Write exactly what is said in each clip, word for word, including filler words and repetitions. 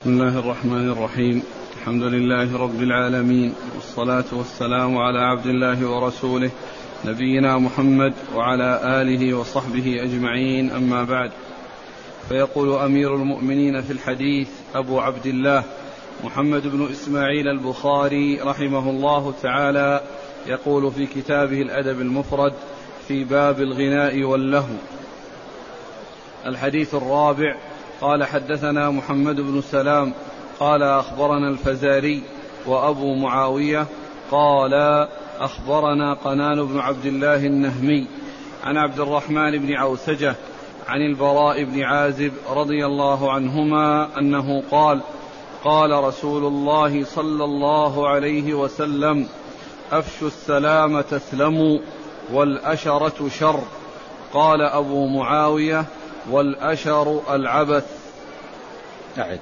بسم الله الرحمن الرحيم. الحمد لله رب العالمين، والصلاة والسلام على عبد الله ورسوله نبينا محمد وعلى آله وصحبه أجمعين، أما بعد. فيقول أمير المؤمنين في الحديث أبو عبد الله محمد بن إسماعيل البخاري رحمه الله تعالى، يقول في كتابه الأدب المفرد في باب الغناء واللهو: الحديث الرابع. قال: حدثنا محمد بن سلام قال أخبرنا الفزاري وأبو معاوية قال أخبرنا قنان بن عبد الله النهمي عن عبد الرحمن بن عوسجة عن البراء بن عازب رضي الله عنهما أنه قال: قال رسول الله صلى الله عليه وسلم: أفشوا السلام تسلموا والأشرة شر. قال أبو معاوية: والأشر العبث. أعد.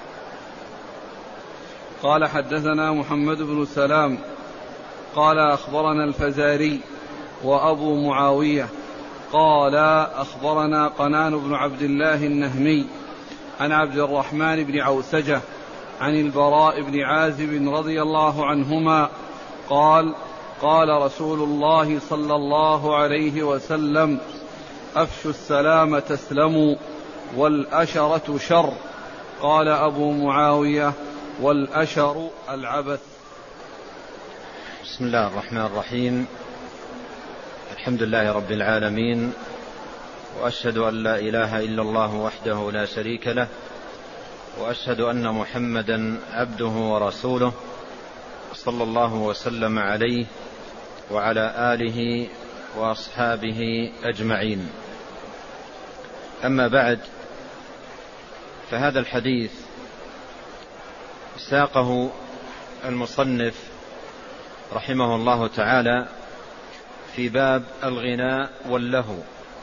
قال: حدثنا محمد بن سلام قال أخبرنا الفزاري وأبو معاوية قال أخبرنا قنان بن عبد الله النهمي عن عبد الرحمن بن عوسجة عن البراء بن عازب رضي الله عنهما قال: قال رسول الله صلى الله عليه وسلم: أفشوا السلام تسلموا والأشرة شر. قال أبو معاوية: والأشر العبث. بسم الله الرحمن الرحيم. الحمد لله رب العالمين، وأشهد أن لا إله إلا الله وحده لا شريك له، وأشهد أن محمدا عبده ورسوله، صلى الله وسلم عليه وعلى آله وأصحابه أجمعين. أما بعد، فهذا الحديث ساقه المصنف رحمه الله تعالى في باب الغناء واللهو.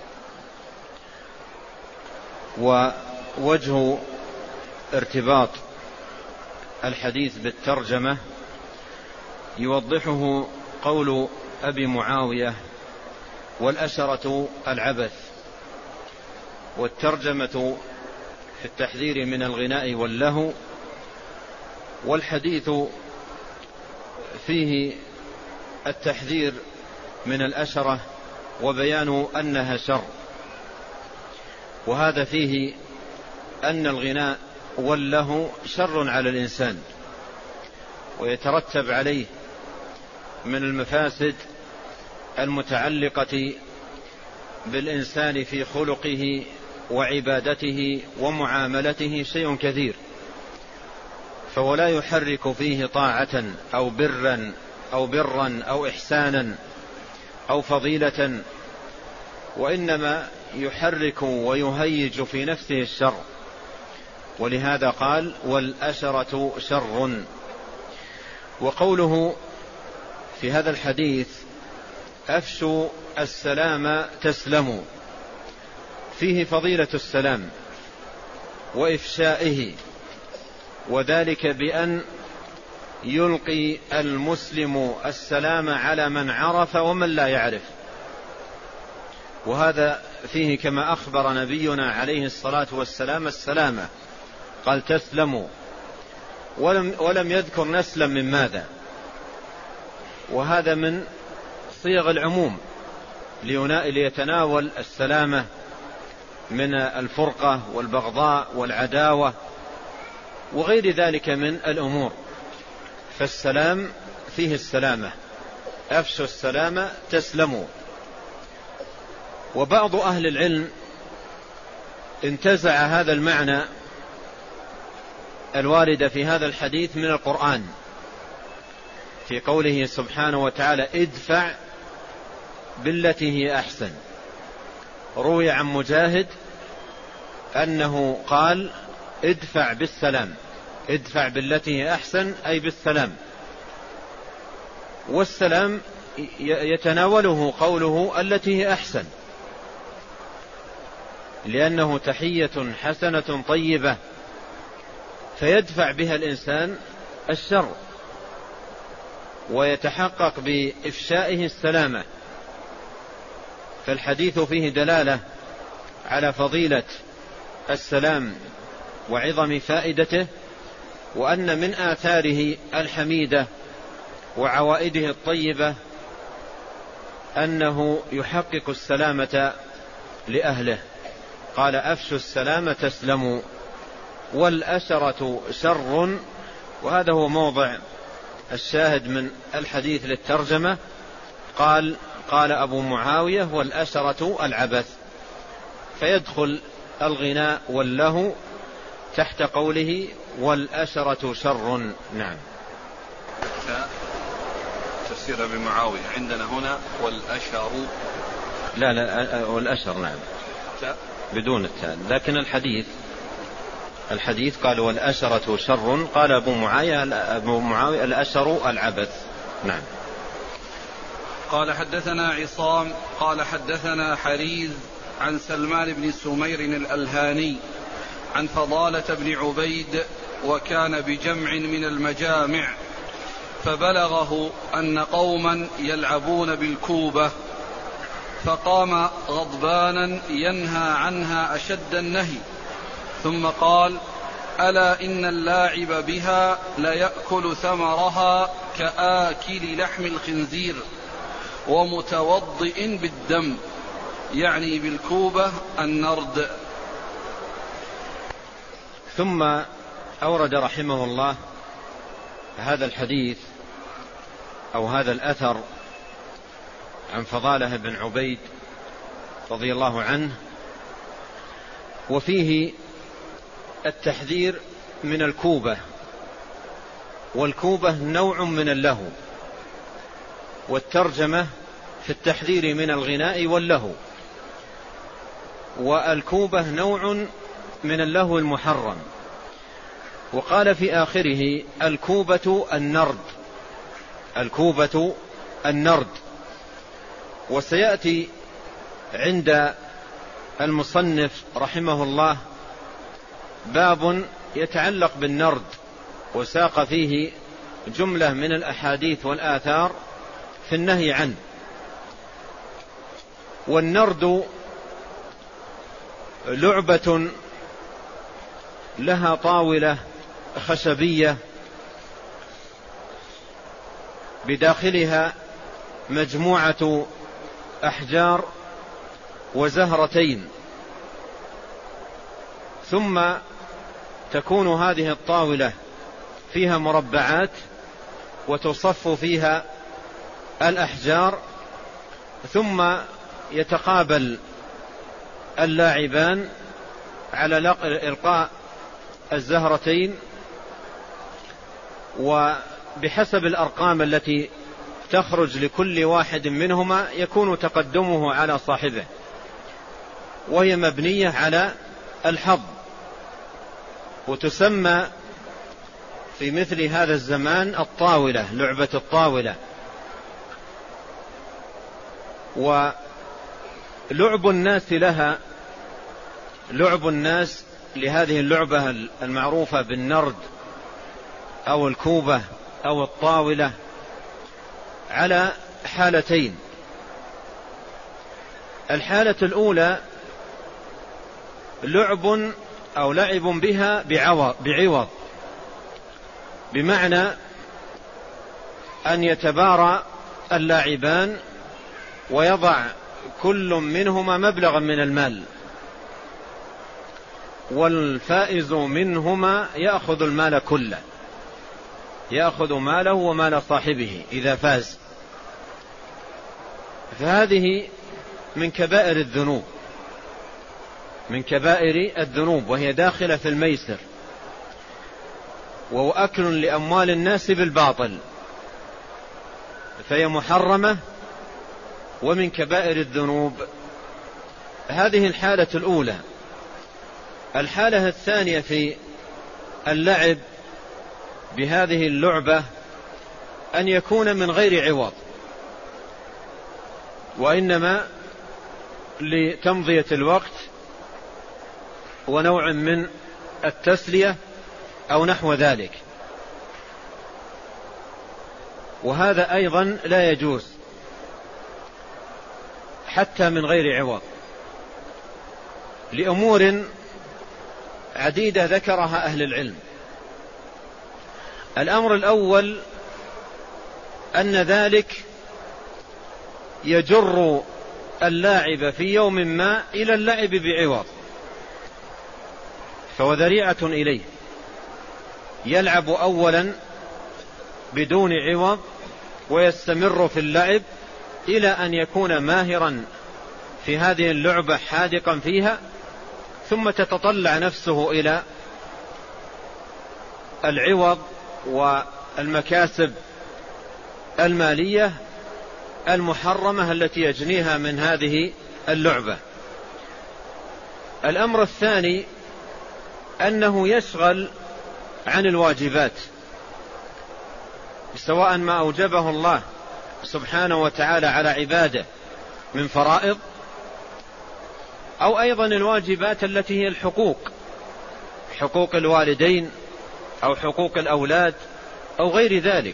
ووجه ارتباط الحديث بالترجمة يوضحه قول أبي معاوية: والأشرة العبث. والترجمة في التحذير من الغناء واللهو، والحديث فيه التحذير من الأشرة وبيان أنها شر. وهذا فيه أن الغناء واللهو شر على الإنسان، ويترتب عليه من المفاسد المتعلقة بالإنسان في خلقه وعبادته ومعاملته شيء كثير، فولا يحرك فيه طاعة أو برا أو برا أو إحسانا أو فضيلة، وإنما يحرك ويهيج في نفسه الشر. ولهذا قال: والأشرة شر. وقوله في هذا الحديث: أفشوا السلام تسلموا، فيه فضيلة السلام وإفشائه، وذلك بأن يلقي المسلم السلام على من عرف ومن لا يعرف. وهذا فيه كما أخبر نبينا عليه الصلاة والسلام السلامة، قال: تسلموا، ولم, ولم يذكر نسلم من ماذا. وهذا من صيغ العموم ليتناول السلامة من الفرقة والبغضاء والعداوة وغير ذلك من الأمور. فالسلام فيه السلامة، أفشوا السلام تسلموا. وبعض أهل العلم انتزع هذا المعنى الوارد في هذا الحديث من القرآن، في قوله سبحانه وتعالى: ادفع بالتي هي أحسن. روي عن مجاهد أنه قال: ادفع بالسلام، ادفع بالتي هي أحسن أي بالسلام. والسلام يتناوله قوله التي هي أحسن، لأنه تحية حسنة طيبة فيدفع بها الإنسان الشر ويتحقق بإفشائه السلامة. فالحديث فيه دلالة على فضيلة السلام وعظم فائدته وأن من آثاره الحميدة وعوائده الطيبة أنه يحقق السلامة لأهله. قال أفشوا السلام تسلموا، والأسرة شر، وهذا هو موضع الشاهد من الحديث للترجمة. قال قال أبو معاوية والأسرة العبث، فيدخل الغناء واللهو تحت قوله والأسرة شر. نعم. تفسير أبي معاوية عندنا هنا والأشر، لا لا والأشر نعم بدون التاء، لكن الحديث الحديث قال والأشرة شر، قال أبو معاوية أبو معاوية الأشر العبث. نعم. قال حدثنا عصام قال حدثنا حريز عن سلمان بن سمير الألهاني عن فضالة بن عبيد وكان بجمع من المجامع، فبلغه أن قوما يلعبون بالكوبة، فقام غضبانا ينهى عنها أشد النهي، ثم قال ألا إن اللاعب بها ليأكل ثمرها كآكل لحم الخنزير ومتوضئ بالدم، يعني بالكوبة النرد. ثم أورد رحمه الله هذا الحديث أو هذا الأثر عن فضالة بن عبيد رضي الله عنه، وفيه التحذير من الكوبة، والكوبة نوع من اللهو، والترجمة في التحذير من الغناء واللهو، والكوبة نوع من اللهو المحرم. وقال في آخره الكوبة النرد، الكوبة النرد. وسيأتي عند المصنف رحمه الله باب يتعلق بالنرد، وساق فيه جملة من الأحاديث والآثار في النهي عنه. والنرد لعبة لها طاولة خشبية بداخلها مجموعة أحجار وزهرتين، ثم تكون هذه الطاولة فيها مربعات وتصف فيها الأحجار، ثم يتقابل اللاعبان على إلقاء الزهرتين، وبحسب الأرقام التي تخرج لكل واحد منهما يكون تقدمه على صاحبه، وهي مبنية على الحظ، وتسمى في مثل هذا الزمان الطاولة، لعبة الطاولة. ولعب الناس لها، لعب الناس لهذه اللعبة المعروفة بالنرد أو الكوبة أو الطاولة على حالتين. الحالة الأولى لعب أو لعب بها بعوض، بمعنى أن يتبارى اللاعبان ويضع كل منهما مبلغا من المال، والفائز منهما يأخذ المال كله، يأخذ ماله ومال صاحبه إذا فاز. فهذه من كبائر الذنوب، من كبائر الذنوب، وهي داخلة في الميسر، وهو أكل لأموال الناس بالباطل، فهي محرمة ومن كبائر الذنوب. هذه الحالة الأولى. الحالة الثانية في اللعب بهذه اللعبة أن يكون من غير عوض، وإنما لتمضية الوقت ونوع من التسلية أو نحو ذلك، وهذا أيضا لا يجوز حتى من غير عوض، لأمور عديدة ذكرها أهل العلم. الأمر الأول أن ذلك يجر اللاعب في يوم ما إلى اللعب بعوض، فهو ذريعة إليه، يلعب أولا بدون عوض ويستمر في اللعب إلى أن يكون ماهرا في هذه اللعبة حاذقا فيها، ثم تتطلع نفسه إلى العوض والمكاسب المالية المحرمة التي يجنيها من هذه اللعبة. الأمر الثاني أنه يشغل عن الواجبات، سواء ما أوجبه الله سبحانه وتعالى على عباده من فرائض، أو أيضا الواجبات التي هي الحقوق، حقوق الوالدين أو حقوق الأولاد أو غير ذلك.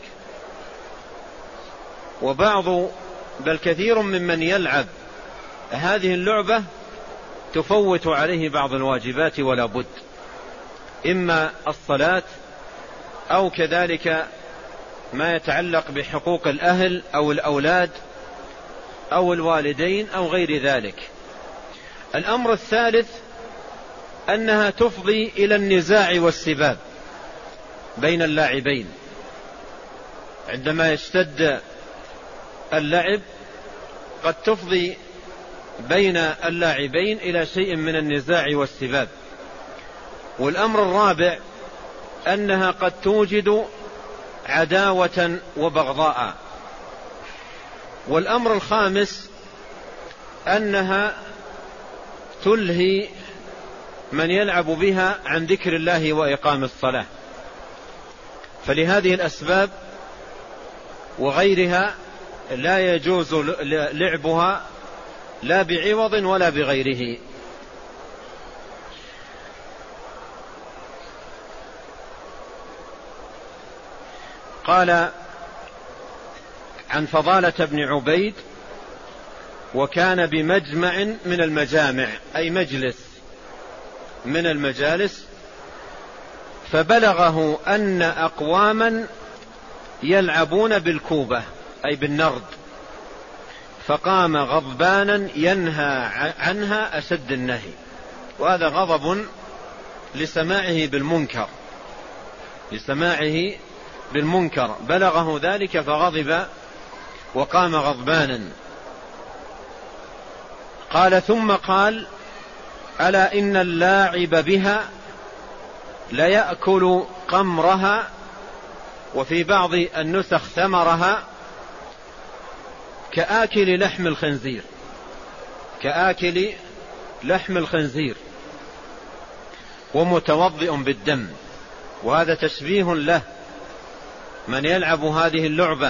وبعض بل كثير ممن يلعب هذه اللعبة تفوت عليه بعض الواجبات ولا بد، إما الصلاة أو كذلك ما يتعلق بحقوق الأهل أو الأولاد أو الوالدين أو غير ذلك. الأمر الثالث أنها تفضي إلى النزاع والسباب بين اللاعبين، عندما يشتد اللعب قد تفضي بين اللاعبين إلى شيء من النزاع والسباب. والأمر الرابع أنها قد توجد عداوة وبغضاء. والأمر الخامس أنها تلهي من يلعب بها عن ذكر الله وإقام الصلاة. فلهذه الأسباب وغيرها لا يجوز لعبها لا بعوض ولا بغيره. قال عن فضالة بن عبيد: وكان بمجمع من المجامع، أي مجلس من المجالس، فبلغه أن أقواما يلعبون بالكوبة أي بالنرد، فقام غضبانا ينهى عنها أشد النهي. وهذا غضب لسماعه بالمنكر، لسماعه بالمنكر بلغه ذلك فغضب وقام غضبانا. قال ثم قال: ألا إن اللاعب بها ليأكل قمرها، وفي بعض النسخ ثمرها، كآكل لحم الخنزير، كآكل لحم الخنزير، ومتوضئ بالدم. وهذا تشبيه له، من يلعب هذه اللعبة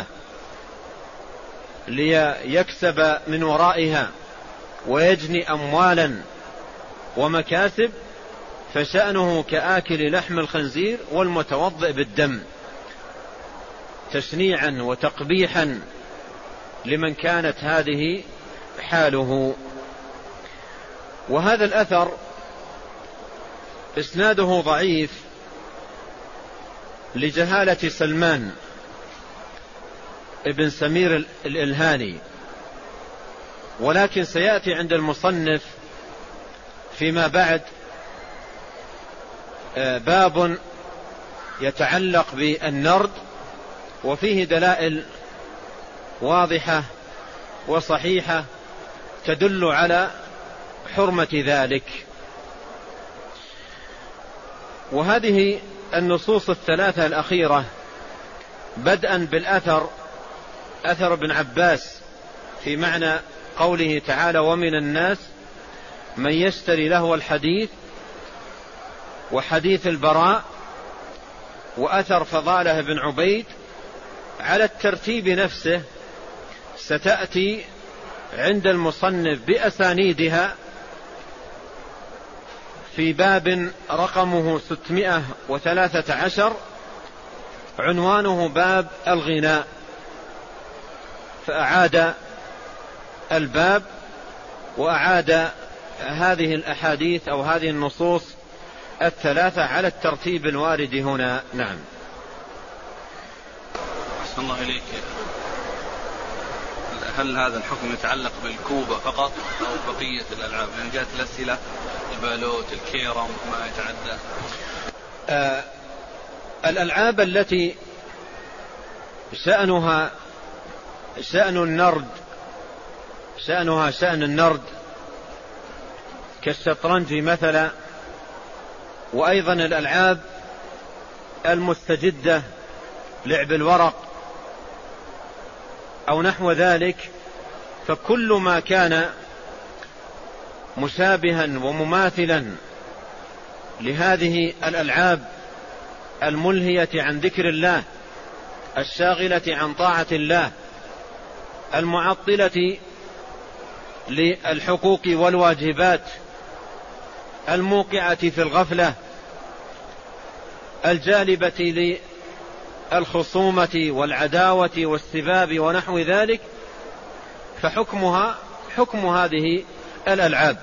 ليكسب من ورائها ويجني أموالا ومكاسب، فشأنه كآكل لحم الخنزير والمتوضئ بالدم، تشنيعا وتقبيحا لمن كانت هذه حاله. وهذا الأثر إسناده ضعيف لجهالة سلمان ابن سمير الإلهاني، ولكن سيأتي عند المصنف فيما بعد باب يتعلق بالنرد، وفيه دلائل واضحة وصحيحة تدل على حرمة ذلك. وهذه النصوص الثلاثة الأخيرة بدءا بالأثر، أثر ابن عباس في معنى قوله تعالى: ومن الناس من يشتري لهو الحديث، وحديث البراء، وأثر فضالة بن عبيد، على الترتيب نفسه ستأتي عند المصنف بأسانيدها في باب رقمه ستمائة وثلاثة عشر، عنوانه باب الغناء، فأعاد الباب وأعاد هذه الأحاديث أو هذه النصوص الثلاثة على الترتيب الوارد هنا. نعم. الله إليك، هل هذا الحكم يتعلق بالكوبة فقط أو بقية الألعاب؟ لأن يعني جاءت الأسئلة البالوت الكيرم ما يتعدى. آه الألعاب التي شأنها شأن النرد شأنها شأن النرد كالشطرنج مثلا، وأيضا الألعاب المستجدة لعب الورق أو نحو ذلك، فكل ما كان مشابها ومماثلا لهذه الألعاب الملهية عن ذكر الله، الشاغلة عن طاعة الله، المعطلة للحقوق والواجبات، الموقعة في الغفلة، الجالبة للخصومة والعداوة والسباب ونحو ذلك، فحكمها حكم هذه الألعاب.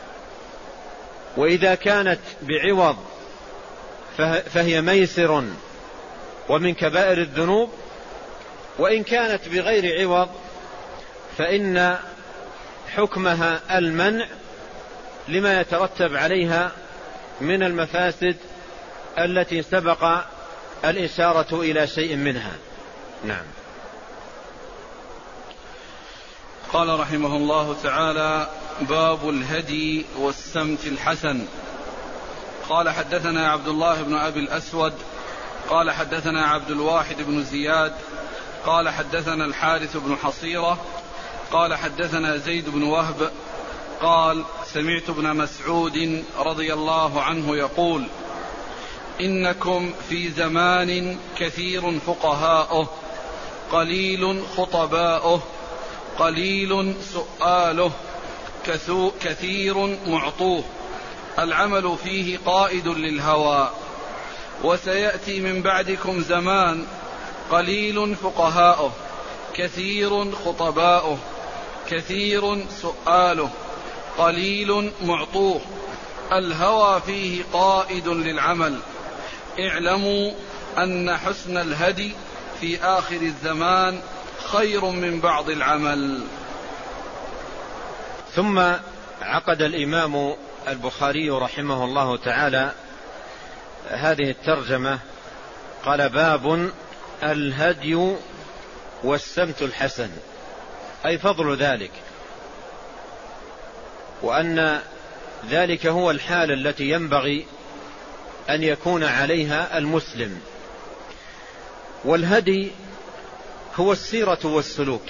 وإذا كانت بعوض فهي ميسر ومن كبائر الذنوب، وإن كانت بغير عوض فإن حكمها المنع لما يترتب عليها من المفاسد التي سبق الإشارة إلى شيء منها. نعم. قال رحمه الله تعالى: باب الهدي والسمت الحسن. قال حدثنا عبد الله بن أبي الأسود قال حدثنا عبد الواحد بن زياد قال حدثنا الحارث بن حصيرة قال حدثنا زيد بن وهب قال: سمعت ابن مسعود رضي الله عنه يقول: إنكم في زمان كثير فقهاؤه قليل خطباؤه قليل سؤاله كثير معطوه، العمل فيه قائد للهوى. وسيأتي من بعدكم زمان قليل فقهاؤه كثير خطباؤه كثير سؤاله قليل معطوه، الهوى فيه قائد للعمل. اعلموا أن حسن الهدي في آخر الزمان خير من بعض العمل. ثم عقد الإمام البخاري رحمه الله تعالى هذه الترجمة، قال: باب الهدي والسمت الحسن، أي فضل ذلك، وأن ذلك هو الحال التي ينبغي أن يكون عليها المسلم. والهدي هو السيرة والسلوك،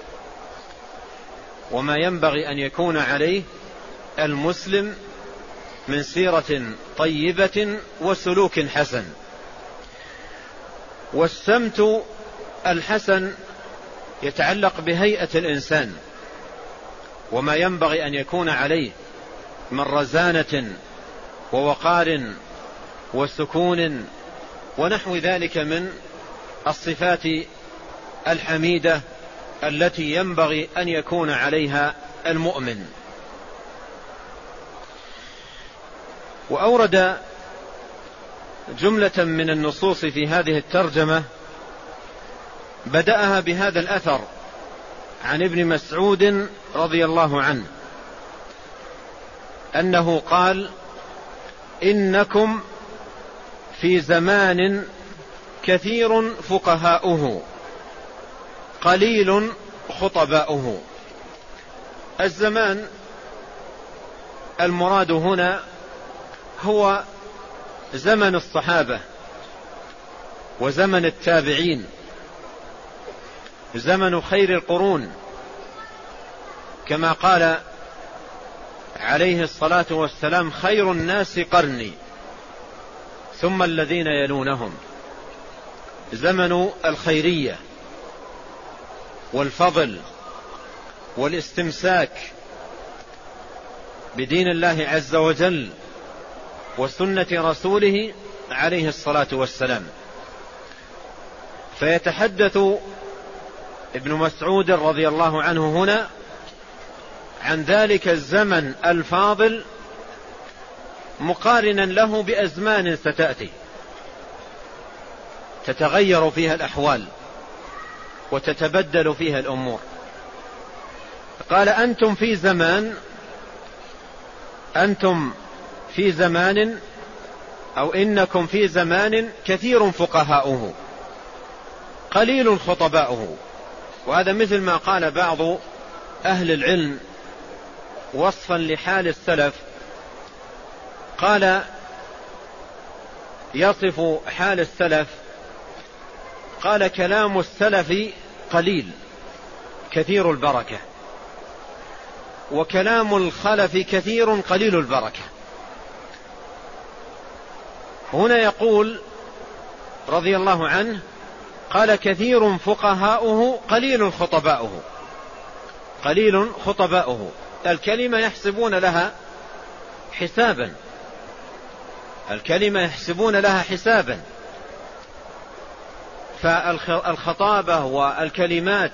وما ينبغي أن يكون عليه المسلم من سيرة طيبة وسلوك حسن. والسمت الحسن يتعلق بهيئة الإنسان وما ينبغي أن يكون عليه من رزانة ووقار وسكون ونحو ذلك من الصفات الحميدة التي ينبغي أن يكون عليها المؤمن. وأورد جملة من النصوص في هذه الترجمة، بدأها بهذا الأثر عن ابن مسعود رضي الله عنه أنه قال: إنكم في زمان كثير فقهاؤه قليل خطباؤه. الزمان المراد هنا هو زمن الصحابة وزمن التابعين، زمن خير القرون، كما قال عليه الصلاة والسلام: خير الناس قرني ثم الذين يلونهم. زمن الخيرية والفضل والاستمساك بدين الله عز وجل وسنة رسوله عليه الصلاة والسلام. فيتحدث ابن مسعود رضي الله عنه هنا عن ذلك الزمن الفاضل مقارنا له بأزمان ستأتي تتغير فيها الأحوال وتتبدل فيها الأمور. قال أنتم في زمان أنتم في زمان أو إنكم في زمان كثير فقهاؤه قليل خطباؤه. وهذا مثل ما قال بعض أهل العلم وصفا لحال السلف، قال يصف حال السلف، قال كلام السلف قليل كثير البركة، وكلام الخلف كثير قليل البركة. هنا يقول رضي الله عنه قال كثير فقهاؤه قليل خطباؤه، قليل خطباؤه، الكلمة يحسبون لها حسابا، الكلمة يحسبون لها حسابا، فالخطابة والكلمات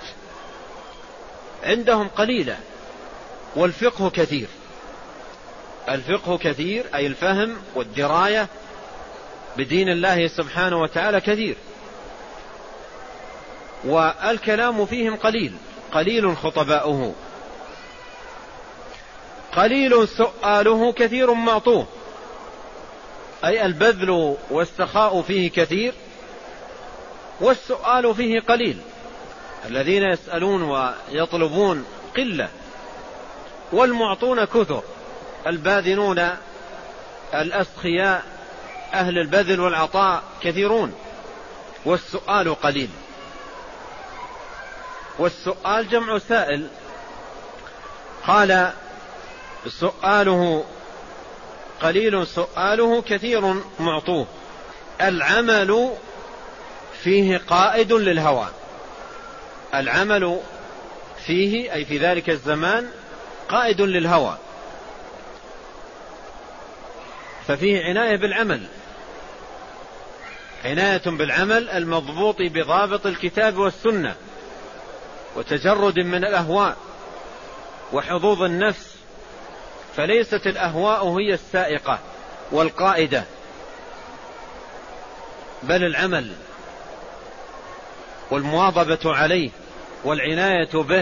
عندهم قليلة، والفقه كثير. الفقه كثير أي الفهم والدراية بدين الله سبحانه وتعالى كثير، والكلام فيهم قليل، قليل خطباؤه، قليل سؤاله كثير معطوه، أي البذل والسخاء فيه كثير والسؤال فيه قليل. الذين يسألون ويطلبون قلة، والمعطون كثر، الباذنون الأسخياء أهل البذل والعطاء كثيرون، والسؤال قليل. والسؤال جمع سائل، قال سؤاله قليل سؤاله كثير معطوه. العمل فيه قائد للهوى، العمل فيه أي في ذلك الزمان قائد للهوى، ففيه عناية بالعمل، عناية بالعمل المضبوط بضابط الكتاب والسنة، وتجرد من الأهواء وحظوظ النفس، فليست الأهواء هي السائقة والقائدة، بل العمل والمواظبة عليه والعناية به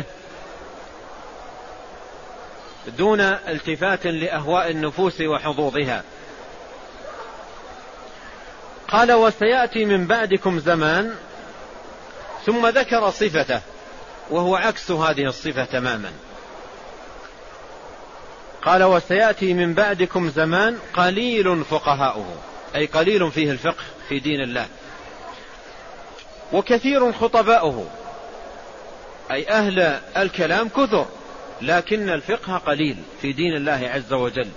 دون التفات لأهواء النفوس وحظوظها. قال وسيأتي من بعدكم زمان، ثم ذكر صفته وهو عكس هذه الصفة تماما. قال وسيأتي من بعدكم زمان قليل فقهاؤه، أي قليل فيه الفقه في دين الله، وكثير خطباؤه، أي أهل الكلام كثر لكن الفقه قليل في دين الله عز وجل.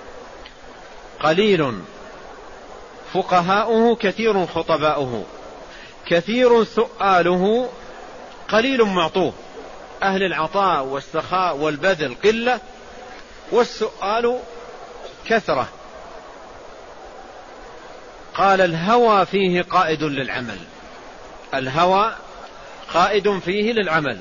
قليل فقهاؤه كثير خطباؤه، كثير سؤاله قليل معطوه، أهل العطاء والسخاء والبذل قلة، والسؤال كثرة. قال الهوى فيه قائد للعمل، الهوى قائد فيه للعمل.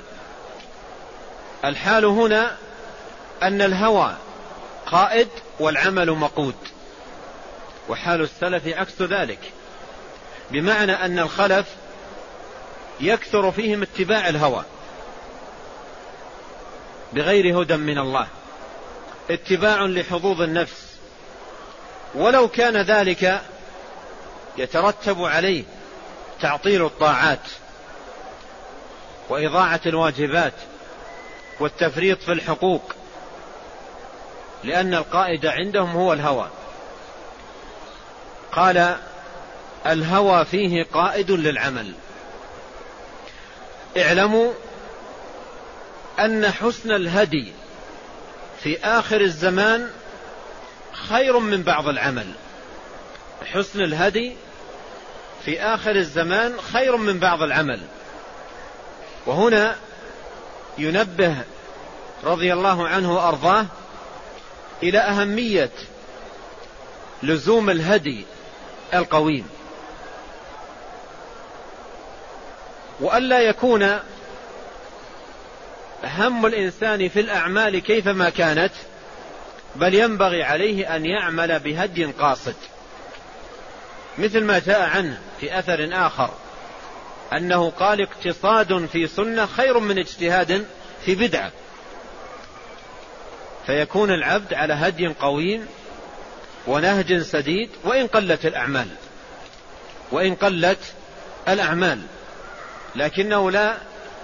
الحال هنا أن الهوى قائد والعمل مقود، وحال السلف عكس ذلك، بمعنى أن الخلف يكثر فيهم اتباع الهوى بغير هدى من الله، اتباع لحظوظ النفس، ولو كان ذلك يترتب عليه تعطيل الطاعات وإضاعة الواجبات والتفريط في الحقوق، لأن القائد عندهم هو الهوى. قال الهوى فيه قائد للعمل. اعلموا أن حسن الهدي في آخر الزمان خير من بعض العمل، حسن الهدي في آخر الزمان خير من بعض العمل. وهنا ينبه رضي الله عنه وأرضاه إلى أهمية لزوم الهدي القويم، وألا يكون هم الإنسان في الأعمال كيفما كانت، بل ينبغي عليه أن يعمل بهدي قاصد، مثل ما جاء عنه في أثر آخر أنه قال اقتصاد في سنة خير من اجتهاد في بدعة، فيكون العبد على هدي قويم ونهج سديد وإن قلت الأعمال وإن قلت الأعمال لكنه لا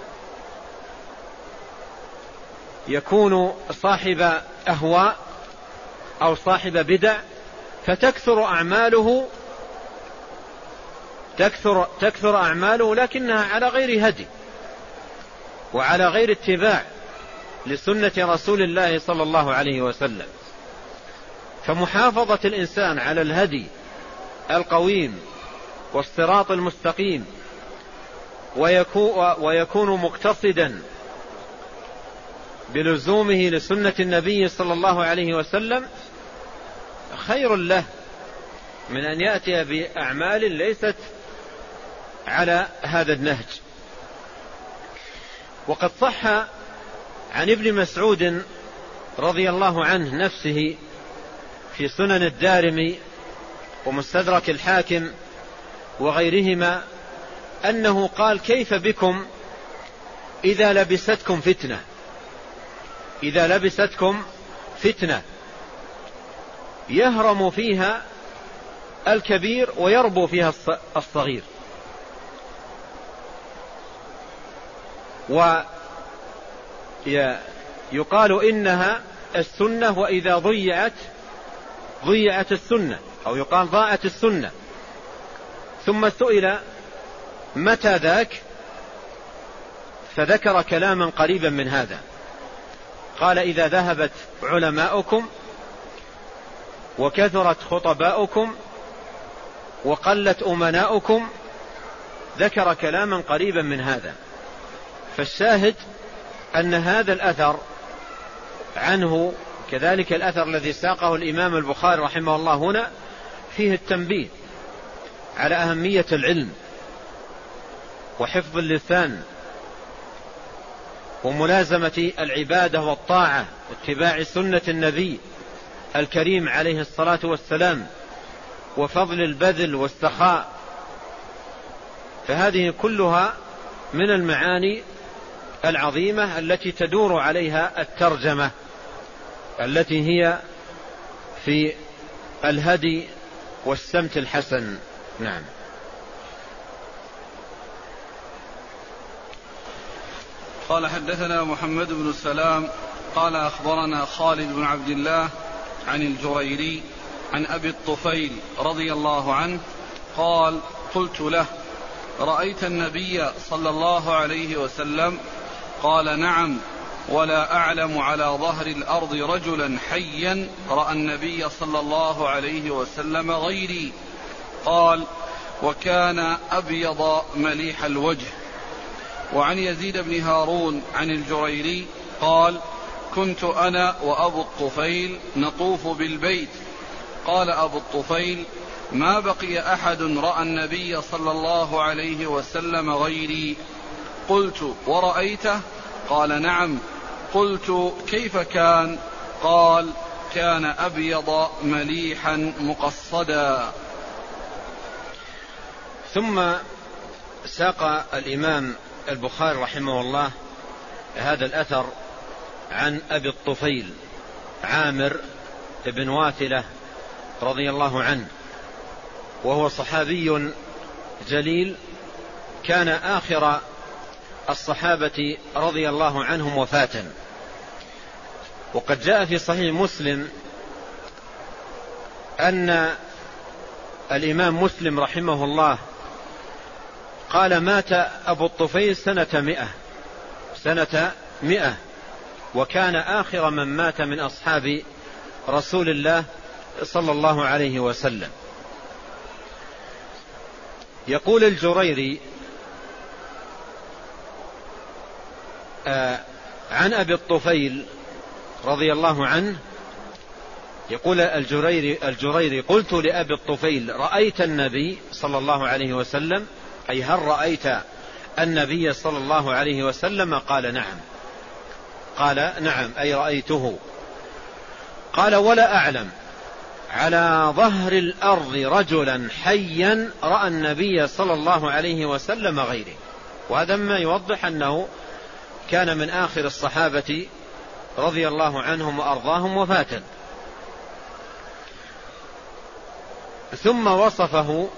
يكون صاحب أهواء أو صاحب بدع فتكثر أعماله تكثر, تكثر أعماله لكنها على غير هدي وعلى غير اتباع لسنة رسول الله صلى الله عليه وسلم. فمحافظة الإنسان على الهدي القويم والصراط المستقيم ويكون مقتصدا بلزومه لسنة النبي صلى الله عليه وسلم خير له من أن يأتي بأعمال ليست على هذا النهج. وقد صح عن ابن مسعود رضي الله عنه نفسه في سنن الدارمي ومستدرك الحاكم وغيرهما أنه قال كيف بكم إذا لبستكم فتنة إذا لبستكم فتنة يهرم فيها الكبير ويربو فيها الصغير. ويقال إنها السنة وإذا ضيعت ضيعت السنة أو يقال ضاعت السنة. ثم سئل متى ذاك فذكر كلاما قريبا من هذا، قال إذا ذهبت علماؤكم وكثرت خطباؤكم وقلت أمناؤكم، ذكر كلاما قريبا من هذا. فالشاهد أن هذا الأثر عنه كذلك الأثر الذي ساقه الإمام البخاري رحمه الله هنا فيه التنبيه على أهمية العلم وحفظ اللسان وملازمة العبادة والطاعة واتباع سنة النبي الكريم عليه الصلاة والسلام وفضل البذل والسخاء. فهذه كلها من المعاني العظيمة التي تدور عليها الترجمة التي هي في الهدي والسمت الحسن. نعم. قال حدثنا محمد بن السلام قال أخبرنا خالد بن عبد الله عن الجريري عن أبي الطفيل رضي الله عنه قال قلت له رأيت النبي صلى الله عليه وسلم؟ قال نعم، ولا أعلم على ظهر الأرض رجلا حيا رأى النبي صلى الله عليه وسلم غيري. قال وكان أبيض مليح الوجه. وعن يزيد بن هارون عن الجريري قال كنت أنا وأبو الطفيل نطوف بالبيت. قال أبو الطفيل ما بقي أحد رأى النبي صلى الله عليه وسلم غيري. قلت ورأيته؟ قال نعم. قلت كيف كان؟ قال كان أبيض مليحا مقصدا. ثم ساق الإمام البخاري رحمه الله هذا الأثر عن أبي الطفيل عامر بن واثلة رضي الله عنه، وهو صحابي جليل كان آخر الصحابة رضي الله عنهم وفاة. وقد جاء في صحيح مسلم أن الإمام مسلم رحمه الله قال مات أبو الطفيل سنة مئة سنة مئة وكان آخر من مات من أصحاب رسول الله صلى الله عليه وسلم. يقول الجريري آه عن أبي الطفيل رضي الله عنه، يقول الجريري, الجريري قلت لأبي الطفيل رأيت النبي صلى الله عليه وسلم، أي هل رأيت النبي صلى الله عليه وسلم؟ قال نعم. قال نعم أي رأيته. قال ولا أعلم على ظهر الأرض رجلا حيا رأى النبي صلى الله عليه وسلم غيره. وهذا ما يوضح أنه كان من آخر الصحابة رضي الله عنهم وأرضاهم وفاة. ثم وصفه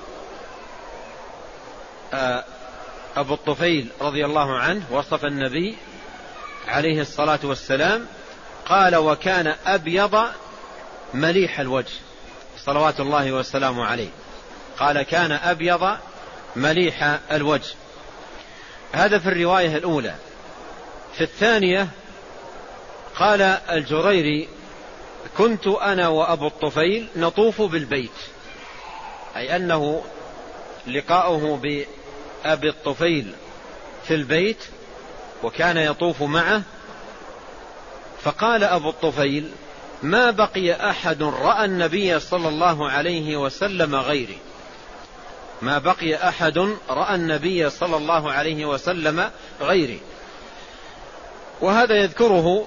أبو الطفيل رضي الله عنه، وصف النبي عليه الصلاة والسلام قال: وكان أبيض مليح الوجه صلوات الله والسلام عليه. قال: كان أبيض مليح الوجه. هذا في الرواية الأولى. في الثانية قال الجريري: كنت أنا وأبو الطفيل نطوف بالبيت، أي أنه لقاؤه بأبي الطفيل في البيت وكان يطوف معه. فقال أبو الطفيل: ما بقي أحد رأى النبي صلى الله عليه وسلم غيري، ما بقي أحد رأى النبي صلى الله عليه وسلم غيري. وهذا يذكره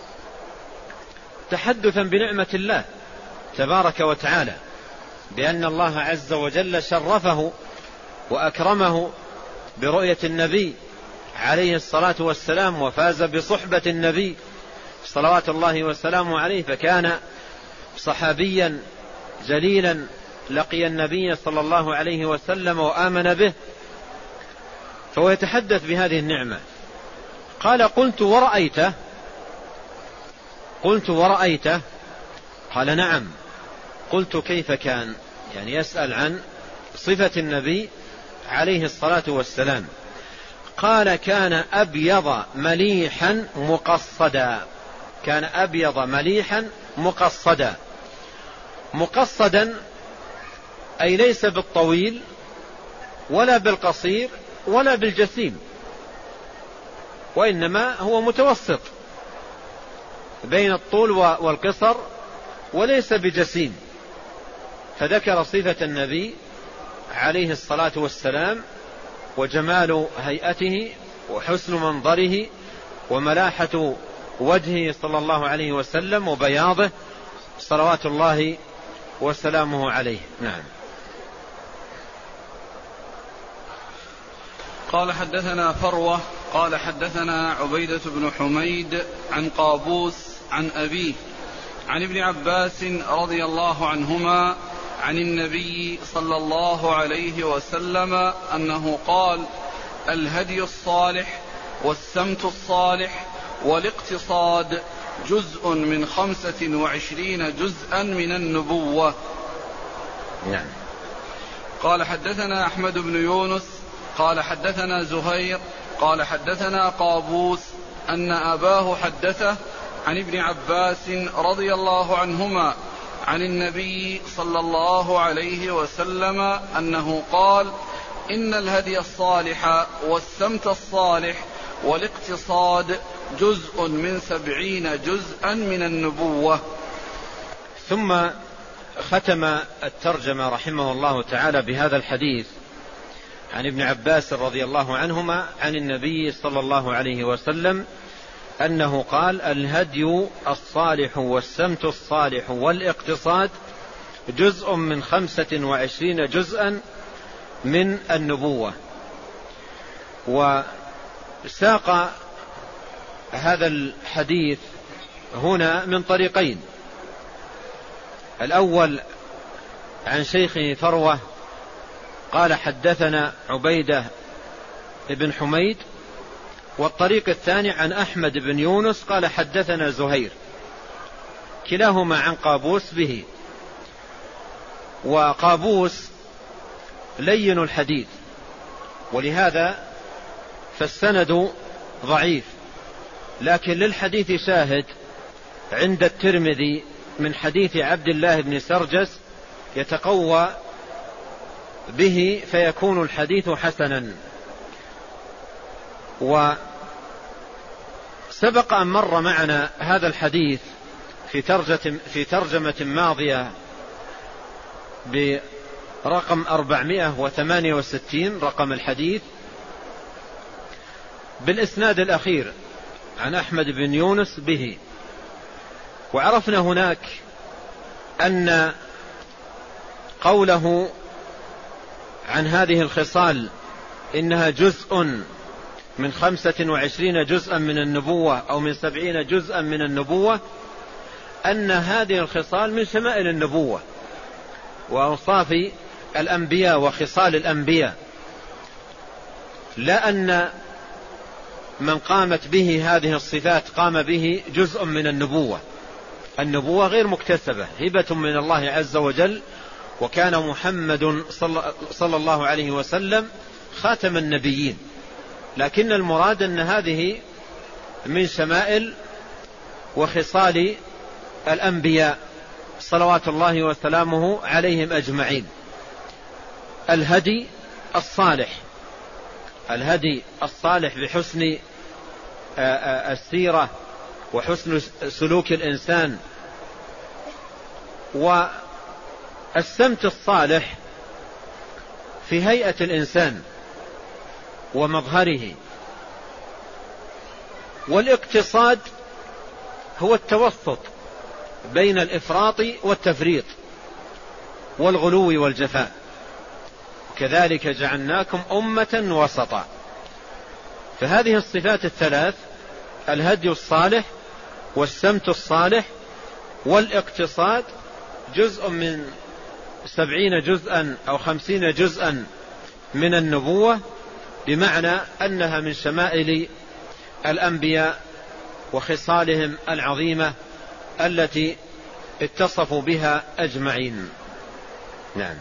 تحدثا بنعمة الله تبارك وتعالى، بأن الله عز وجل شرفه وأكرمه برؤية النبي عليه الصلاة والسلام، وفاز بصحبة النبي صلوات الله والسلام عليه، فكان صحابيا جليلا لقي النبي صلى الله عليه وسلم وآمن به، فهو يتحدث بهذه النعمة. قال: قلت ورأيته؟ قلت ورأيته؟ قال: نعم. قلت: كيف كان؟ يعني يسأل عن صفة النبي عليه الصلاة والسلام. قال: كان أبيض مليحا مقصدا. كان أبيض مليحا مقصدا. مقصدا أي ليس بالطويل ولا بالقصير ولا بالجسيم، وإنما هو متوسط بين الطول والقصر، وليس بجسيم. فذكر صفة النبي عليه الصلاة والسلام وجمال هيئته وحسن منظره وملاحة وجهه صلى الله عليه وسلم وبياضه صلوات الله وسلامه عليه. نعم. قال: حدثنا فروة قال حدثنا عبيدة بن حميد عن قابوس عن أبيه عن ابن عباس رضي الله عنهما عن النبي صلى الله عليه وسلم أنه قال: الهدي الصالح والسمت الصالح والاقتصاد جزء من خمسة وعشرين جزءا من النبوة. نعم. قال: حدثنا أحمد بن يونس قال حدثنا زهير قال حدثنا قابوس أن أباه حدثه عن ابن عباس رضي الله عنهما عن النبي صلى الله عليه وسلم أنه قال: إن الهدي الصالح والسمت الصالح والاقتصاد جزء من سبعين جزءا من النبوة. ثم ختم الترجمة رحمه الله تعالى بهذا الحديث عن ابن عباس رضي الله عنهما عن النبي صلى الله عليه وسلم أنه قال: الهدي الصالح والسمت الصالح والاقتصاد جزء من خمسة وعشرين جزءا من النبوة. وساق هذا الحديث هنا من طريقين: الأول عن شيخه فروة قال حدثنا عبيدة بن حميد، والطريق الثاني عن أحمد بن يونس قال حدثنا زهير، كلاهما عن قابوس به. وقابوس لين الحديث، ولهذا فالسند ضعيف، لكن للحديث شاهد عند الترمذي من حديث عبد الله بن سرجس يتقوى به فيكون الحديث حسنا. وسبق أن مر معنا هذا الحديث في ترجمة, في ترجمة ماضية برقم أربعمائة وثمانية وستين رقم الحديث بالإسناد الأخير عن أحمد بن يونس به. وعرفنا هناك أن قوله عن هذه الخصال إنها جزء من خمسة وعشرين جزءا من النبوة أو من سبعين جزءا من النبوة، أن هذه الخصال من شمائل النبوة وأوصاف الأنبياء وخصال الأنبياء، لا أن من قامت به هذه الصفات قام به جزء من النبوة. النبوة غير مكتسبة، هبة من الله عز وجل، وكان محمد صلى الله عليه وسلم خاتم النبيين، لكن المراد أن هذه من شمائل وخصال الأنبياء صلوات الله وسلامه عليهم أجمعين. الهدي الصالح، الهدي الصالح بحسن السيرة وحسن سلوك الإنسان، والسمت الصالح في هيئة الإنسان ومظهره. والاقتصاد هو التوسط بين الإفراط والتفريط والغلو والجفاء، كذلك جعلناكم أمة وسطا. فهذه الصفات الثلاث، الهدي الصالح والسمت الصالح والاقتصاد، جزء من سبعين جزءا أو خمسين جزءا من النبوة، بمعنى أنها من شمائل الأنبياء وخصالهم العظيمة التي اتصفوا بها أجمعين. نعم.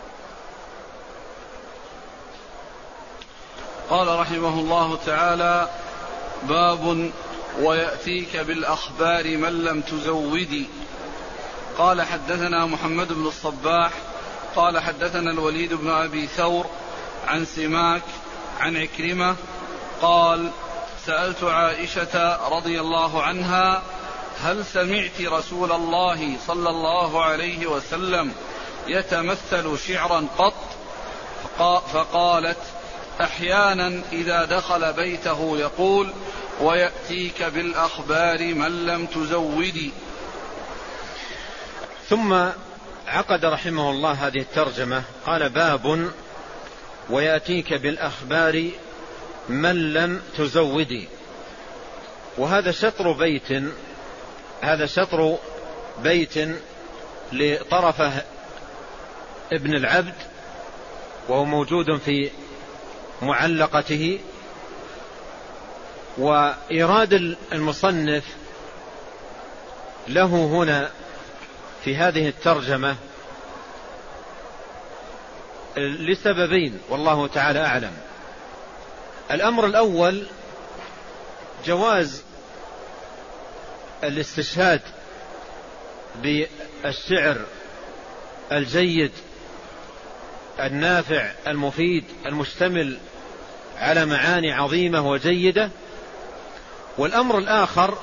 قال رحمه الله تعالى: باب ويأتيك بالأخبار من لم تزودي. قال حدثنا محمد بن الصباح قال حدثنا الوليد بن أبي ثور عن سماك عن عكرمة قال: سألت عائشة رضي الله عنها: هل سمعت رسول الله صلى الله عليه وسلم يتمثل شعرا قط؟ فقالت: أحيانا إذا دخل بيته يقول: ويأتيك بالأخبار من لم تزودي. ثم عقد رحمه الله هذه الترجمة، قال: باب ويأتيك بالأخبار من لم تزودي. وهذا شطر بيت، هذا شطر بيت لطرفه ابن العبد، وهو موجود في معلقته. وإيراد المصنف له هنا في هذه الترجمة لسببين والله تعالى أعلم. الأمر الأول جواز الاستشهاد بالشعر الجيد النافع المفيد المشتمل على معاني عظيمة وجيدة. والأمر الآخر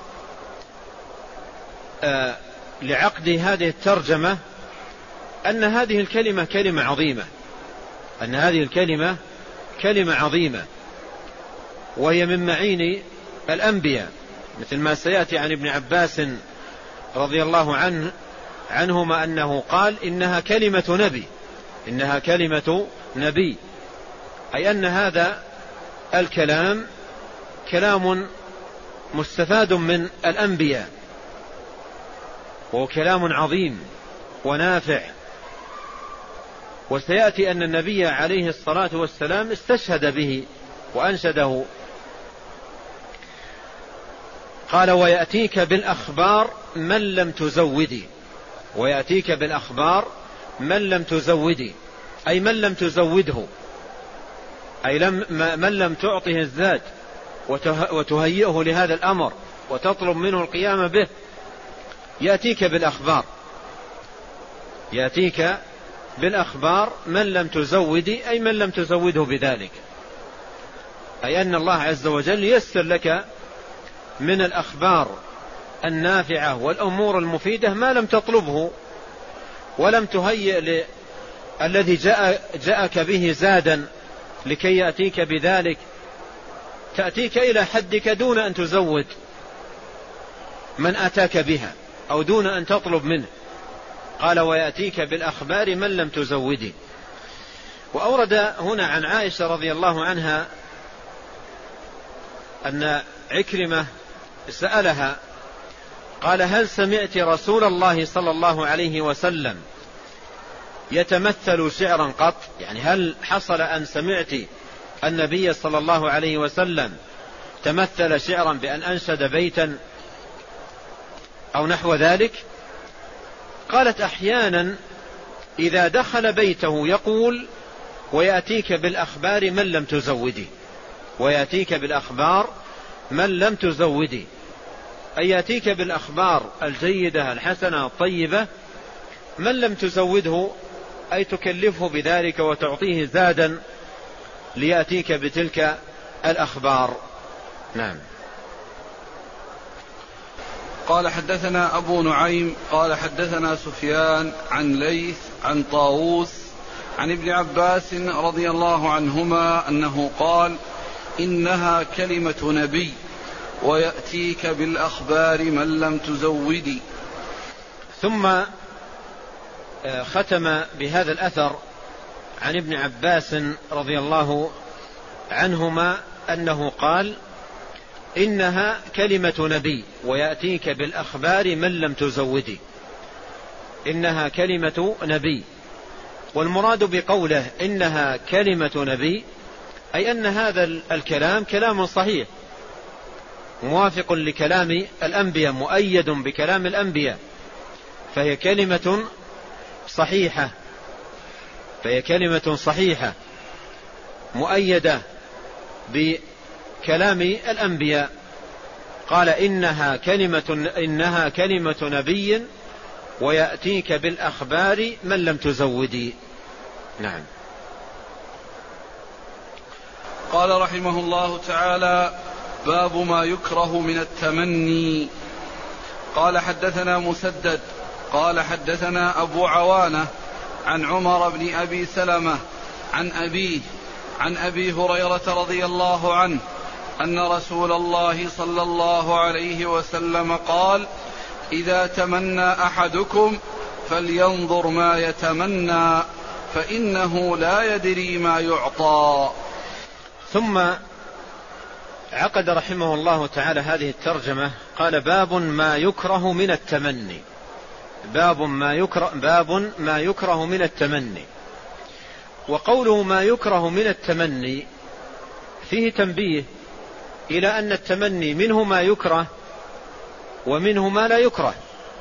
آه لعقد هذه الترجمة أن هذه الكلمة كلمة عظيمة، أن هذه الكلمة كلمة عظيمة، وهي من معين الأنبياء، مثل ما سيأتي عن ابن عباس رضي الله عنه عنهما أنه قال: إنها كلمة نبي، إنها كلمة نبي، أي أن هذا الكلام كلام مستفاد من الأنبياء، وهو كلام عظيم ونافع. وسيأتي أن النبي عليه الصلاة والسلام استشهد به وأنشده. قال: ويأتيك بالأخبار من لم تزودي. ويأتيك بالأخبار من لم تزودي، أي من لم تزوده، أي لم من لم تعطه الزاد وتهيئه لهذا الأمر وتطلب منه القيام به. يأتيك بالأخبار، يأتيك بالأخبار من لم تزودي، أي من لم تزوده بذلك، أي أن الله عز وجل يسر لك من الأخبار النافعة والأمور المفيدة ما لم تطلبه ولم تهيئ الذي جاء جاءك به زادا لكي يأتيك بذلك، تأتيك إلى حدك دون أن تزود من أتاك بها أو دون أن تطلب منه. قال ويأتيك بالأخبار من لم تزودي. وأورد هنا عن عائشة رضي الله عنها أن عكرمة سألها قال هل سمعت رسول الله صلى الله عليه وسلم يتمثل شعرا قط؟ يعني هل حصل أن سمعت النبي صلى الله عليه وسلم تمثل شعرا بأن أنشد بيتا أو نحو ذلك؟ قالت أحيانا إذا دخل بيته يقول ويأتيك بالأخبار من لم تزودي، ويأتيك بالأخبار من لم تزودي، أي يأتيك بالأخبار الجيدة الحسنة الطيبة من لم تزوده، أي تكلفه بذلك وتعطيه زادا ليأتيك بتلك الأخبار. نعم. قال حدثنا أبو نعيم قال حدثنا سفيان عن ليث عن طاووس عن ابن عباس رضي الله عنهما أنه قال إنها كلمة نبي ويأتيك بالأخبار من لم تزودي. ثم ختم بهذا الأثر عن ابن عباس رضي الله عنهما أنه قال إنها كلمة نبي ويأتيك بالأخبار من لم تزودي. إنها كلمة نبي، والمراد بقوله إنها كلمة نبي أي أن هذا الكلام كلام صحيح موافق لكلام الأنبياء مؤيد بكلام الأنبياء، فهي كلمة صحيحة فهي كلمة صحيحة مؤيدة بكلام الأنبياء. قال إنها كلمة إنها كلمة نبي ويأتيك بالأخبار من لم تزودي. نعم. قال رحمه الله تعالى باب ما يكره من التمني. قال حدثنا مسدد قال حدثنا أبو عوانة عن عمر بن أبي سلمة عن أبيه عن أبي هريرة رضي الله عنه أن رسول الله صلى الله عليه وسلم قال إذا تمنى أحدكم فلينظر ما يتمنى فإنه لا يدري ما يعطى. ثم عقد رحمه الله تعالى هذه الترجمة قال باب ما يكره من التمني. باب ما يكره, باب ما يكره من التمني. وقوله ما يكره من التمني فيه تنبيه إلى أن التمني منه ما يكره ومنه ما لا يكره.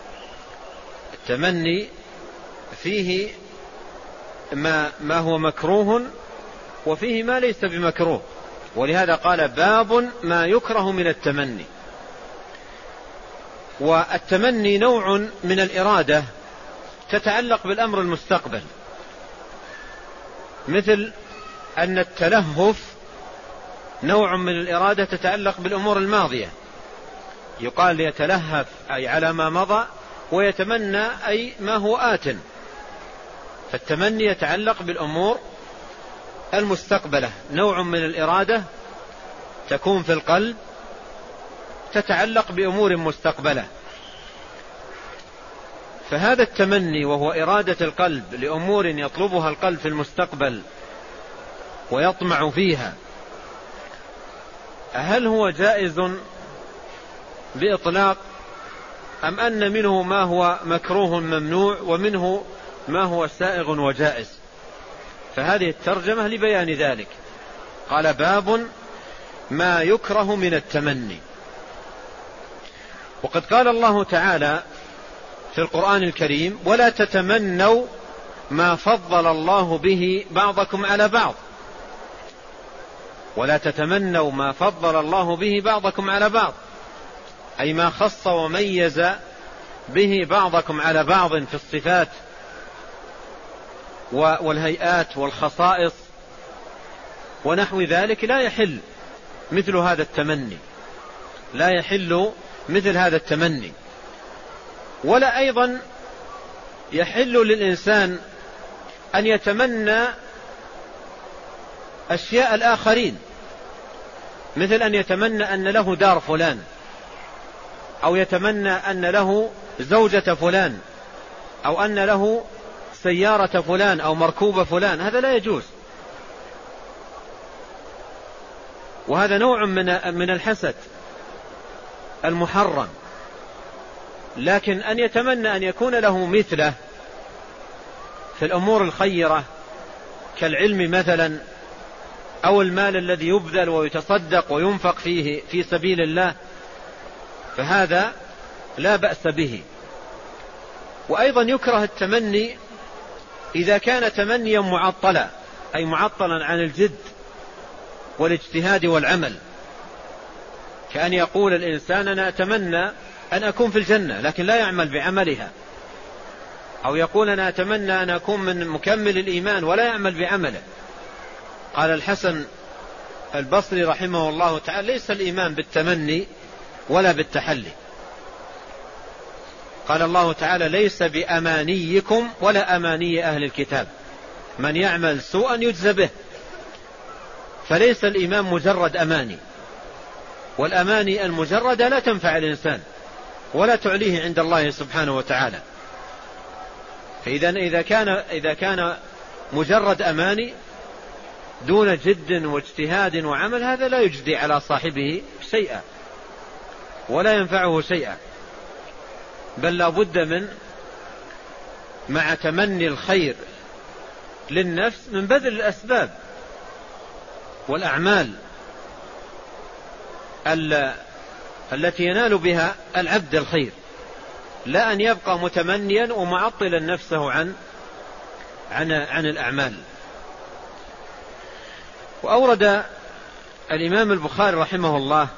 التمني فيه ما, ما هو مكروه وفيه ما ليس بمكروه، ولهذا قال باب ما يكره من التمني. والتمني نوع من الإرادة تتعلق بالأمر المستقبل، مثل أن التلهف نوع من الإرادة تتعلق بالأمور الماضية، يقال يتلهف أي على ما مضى، ويتمنى أي ما هو آت. فالتمني يتعلق بالأمور المستقبلة، نوع من الإرادة تكون في القلب تتعلق بأمور مستقبلة. فهذا التمني وهو إرادة القلب لأمور يطلبها القلب في المستقبل ويطمع فيها، هل هو جائز بإطلاق أم أن منه ما هو مكروه ممنوع ومنه ما هو سائغ وجائز؟ فهذه الترجمة لبيان ذلك. قال باب ما يكره من التمني. وقد قال الله تعالى في القرآن الكريم ولا تتمنوا ما فضل الله به بعضكم على بعض. ولا تتمنوا ما فضل الله به بعضكم على بعض، أي ما خص وميز به بعضكم على بعض في الصفات والهيئات والخصائص ونحو ذلك. لا يحل مثل هذا التمني، لا يحل مثل هذا التمني. ولا أيضا يحل للإنسان أن يتمنى أشياء الآخرين، مثل أن يتمنى أن له دار فلان، أو يتمنى أن له زوجة فلان، أو أن له سيارة فلان أو مركوب فلان، هذا لا يجوز، وهذا نوع من من الحسد المحرم. لكن أن يتمنى أن يكون له مثله في الأمور الخيرة كالعلم مثلا، أو المال الذي يبذل ويتصدق وينفق فيه في سبيل الله، فهذا لا بأس به. وأيضا يكره التمني إذا كان تمنيا معطلا، أي معطلا عن الجد والاجتهاد والعمل، كأن يقول الإنسان أنا أتمنى أن أكون في الجنة لكن لا يعمل بعملها، أو يقول أنا أتمنى أن أكون من مكمل الإيمان ولا يعمل بعمله. قال الحسن البصري رحمه الله تعالى: ليس الإيمان بالتمني ولا بالتحلي. قال الله تعالى: ليس بأمانيكم ولا أماني أهل الكتاب، من يعمل سوءا يجزى به. فليس الإيمان مجرد أماني، والأماني المجردة لا تنفع الإنسان ولا تعليه عند الله سبحانه وتعالى. فإذا إذا كان إذا كان مجرد أماني دون جد واجتهاد وعمل، هذا لا يجدي على صاحبه شيئا ولا ينفعه شيئا، بل لا بد من مع تمني الخير للنفس من بذل الأسباب والأعمال التي ينال بها العبد الخير، لا أن يبقى متمنيا ومعطلا نفسه عن عن عن الأعمال. وأورد الإمام البخاري رحمه الله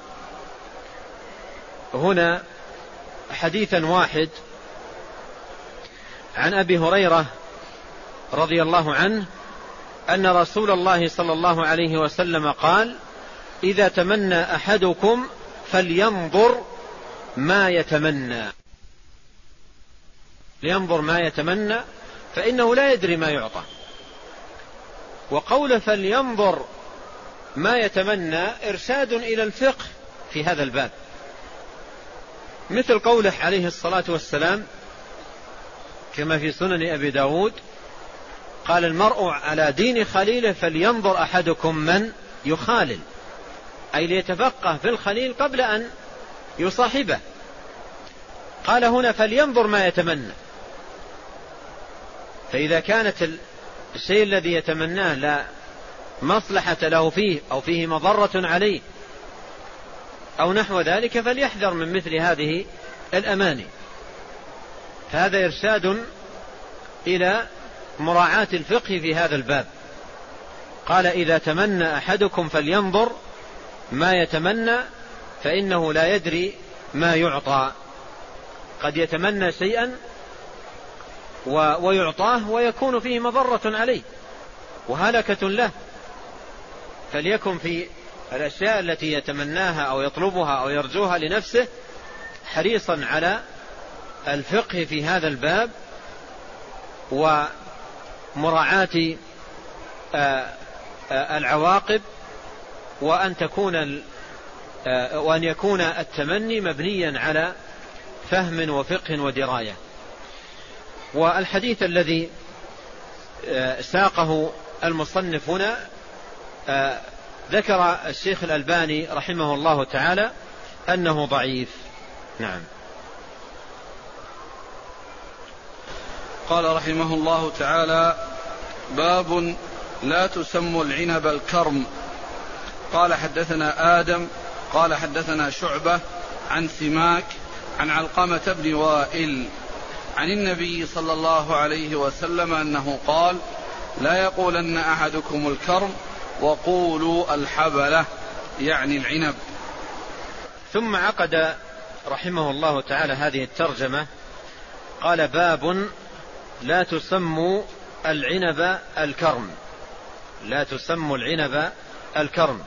هنا حديثا واحد عن أبي هريرة رضي الله عنه أن رسول الله صلى الله عليه وسلم قال: إذا تمنى أحدكم فلينظر ما يتمنى، لينظر ما يتمنى فإنه لا يدري ما يعطى. وقول فلينظر ما يتمنى إرشاد إلى الفقه في هذا الباب، مثل قوله عليه الصلاة والسلام كما في سنن أبي داود: قال المرء على دين خليله فلينظر أحدكم من يخالل، أي ليتفقه في الخليل قبل أن يصاحبه. قال هنا فلينظر ما يتمنى، فإذا كانت الشيء الذي يتمناه لا مصلحة له فيه أو فيه مضرة عليه أو نحو ذلك فليحذر من مثل هذه الأماني. هذا إرشاد إلى مراعاة الفقه في هذا الباب. قال إذا تمنى أحدكم فلينظر ما يتمنى فإنه لا يدري ما يعطى، قد يتمنى شيئا ويعطاه ويكون فيه مضرة عليه وهلكة له، فليكن في الأشياء التي يتمناها أو يطلبها أو يرجوها لنفسه حريصا على الفقه في هذا الباب ومراعاة العواقب، وأن تكون وأن يكون التمني مبنيا على فهم وفقه ودراية. والحديث الذي ساقه المصنف هنا ذكر الشيخ الألباني رحمه الله تعالى أنه ضعيف. نعم. قال رحمه الله تعالى: باب لا تسموا العنب الكرم. قال حدثنا آدم قال حدثنا شعبة عن سماك عن علقمة بن وائل عن النبي صلى الله عليه وسلم أنه قال: لا يقولن أحدكم الكرم وقولوا الحبلة، يعني العنب. ثم عقد رحمه الله تعالى هذه الترجمة، قال: باب لا تسموا العنب الكرم، لا تسموا العنب الكرم.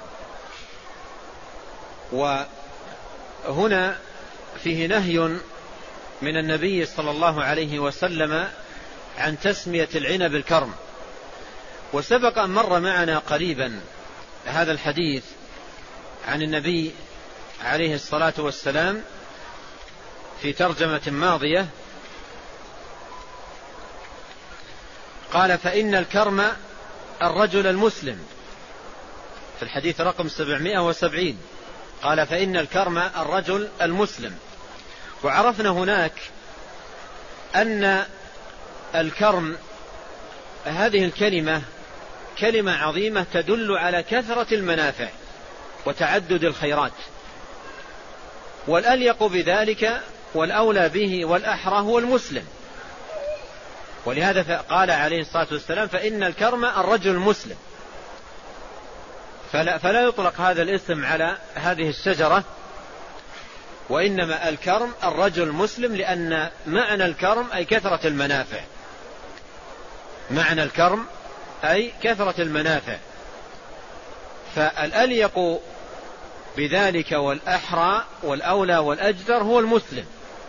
وهنا فيه نهي من النبي صلى الله عليه وسلم عن تسمية العنب الكرم. وسبق أن مر معنا قريبا هذا الحديث عن النبي عليه الصلاة والسلام في ترجمة ماضية، قال فإن الكرم الرجل المسلم في الحديث رقم سبعمائة وسبعين، قال فإن الكرم الرجل المسلم. وعرفنا هناك أن الكرم هذه الكلمة كلمة عظيمة تدل على كثرة المنافع وتعدد الخيرات، والأليق بذلك والأولى به والأحرى هو المسلم. ولهذا قال عليه الصلاة والسلام فإن الكرم الرجل المسلم، فلا, فلا يطلق هذا الاسم على هذه الشجرة، وإنما الكرم الرجل المسلم، لأن معنى الكرم أي كثرة المنافع، معنى الكرم أي كثرة المنافع، فالأليق بذلك والأحرى والأولى والأجدر هو المسلم.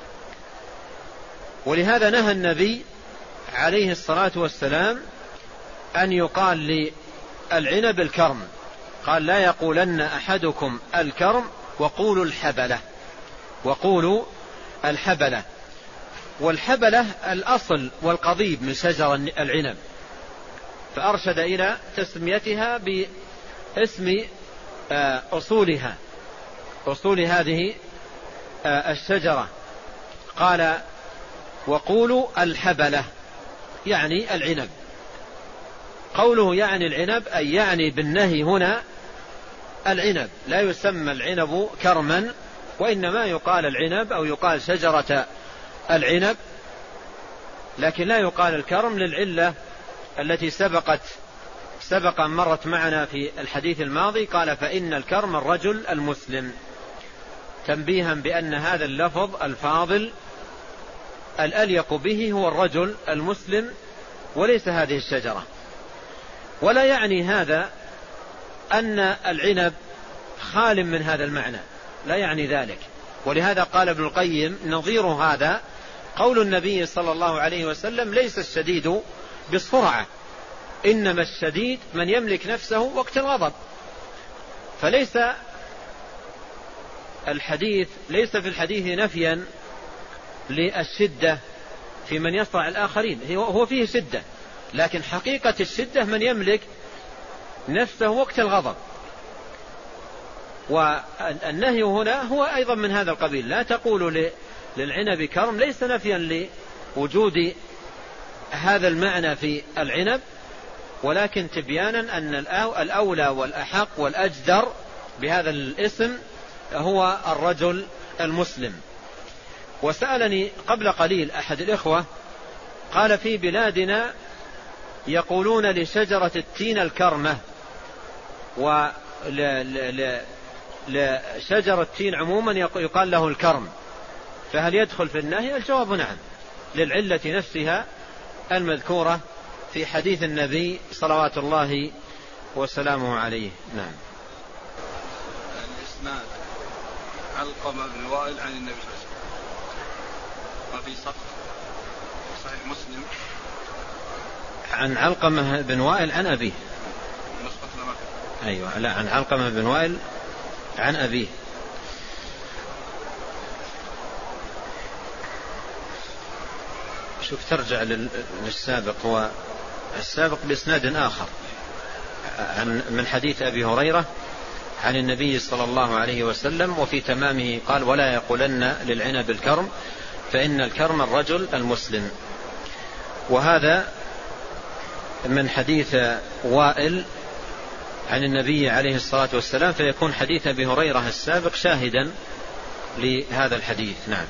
ولهذا نهى النبي عليه الصلاة والسلام أن يقال للعنب الكرم، قال لا يقولن أحدكم الكرم وقولوا الحبلة، وقولوا الحبلة. والحبلة الأصل والقضيب من شجر العنب، فأرشد إلى تسميتها باسم أصولها، أصول هذه الشجرة. قال وقولوا الحبلة يعني العنب. قوله يعني العنب أي يعني بالنهي هنا العنب، لا يسمى العنب كرما، وإنما يقال العنب أو يقال شجرة العنب، لكن لا يقال الكرم للعلة التي سبقت سبق مرت معنا في الحديث الماضي. قال فإن الكرم الرجل المسلم، تنبيها بأن هذا اللفظ الفاضل الأليق به هو الرجل المسلم وليس هذه الشجرة. ولا يعني هذا أن العنب خال من هذا المعنى، لا يعني ذلك. ولهذا قال ابن القيم نظير هذا قول النبي صلى الله عليه وسلم ليس الشديد بالسرعة، إنما الشديد من يملك نفسه وقت الغضب. فليس الحديث ليس في الحديث نفيا للشدة في من يصرع الآخرين، هو فيه شدة، لكن حقيقة الشدة من يملك نفسه وقت الغضب. والنهي هنا هو أيضا من هذا القبيل، لا تقول للعنب كرم، ليس نفيا لوجود هذا المعنى في العنب، ولكن تبيانا أن الأولى والأحق والأجدر بهذا الاسم هو الرجل المسلم. وسألني قبل قليل أحد الإخوة قال في بلادنا يقولون لشجرة التين الكرمة، ولشجرة التين عموما يقال له الكرم، فهل يدخل في النهي؟ الجواب نعم، للعلة نفسها المذكورة في حديث النبي صلوات الله وسلامه عليه. نعم. الإسناد علقمة بن وائل عن النبي صلى الله عليه وسلم، وفي صحيح مسلم عن علقمة بن وائل عن أبيه. أيوة، لا، عن علقمة بن وائل عن أبيه. شوف ترجع للسابق، هو السابق بإسناد آخر عن من حديث أبي هريرة عن النبي صلى الله عليه وسلم، وفي تمامه قال ولا يقولن للعنب الكرم فإن الكرم الرجل المسلم. وهذا من حديث وائل عن النبي عليه الصلاة والسلام، فيكون حديث أبي هريرة السابق شاهدا لهذا الحديث. نعم.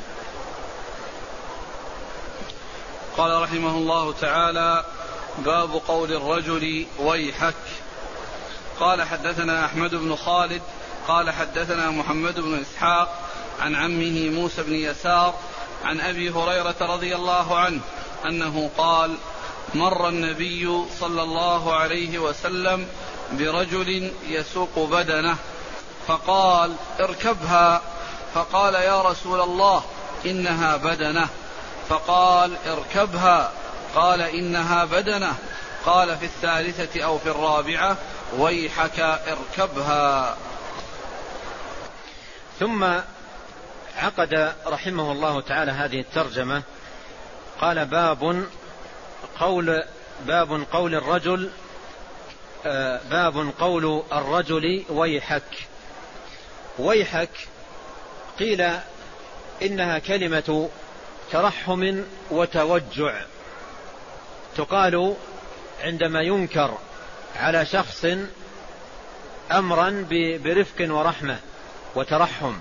قال رحمه الله تعالى باب قول الرجل ويحك. قال حدثنا أحمد بن خالد قال حدثنا محمد بن إسحاق عن عمه موسى بن يسار عن أبي هريرة رضي الله عنه أنه قال مر النبي صلى الله عليه وسلم برجل يسوق بدنه فقال اركبها، فقال يا رسول الله إنها بدنه، فقال اركبها، قال إنها بدنه، قال في الثالثة أو في الرابعة ويحك اركبها. ثم عقد رحمه الله تعالى هذه الترجمة، قال باب قول باب قول الرجل باب قول الرجل ويحك. ويحك قيل إنها كلمة ترحم وتوجع، تقال عندما ينكر على شخص أمرا برفق ورحمة وترحم،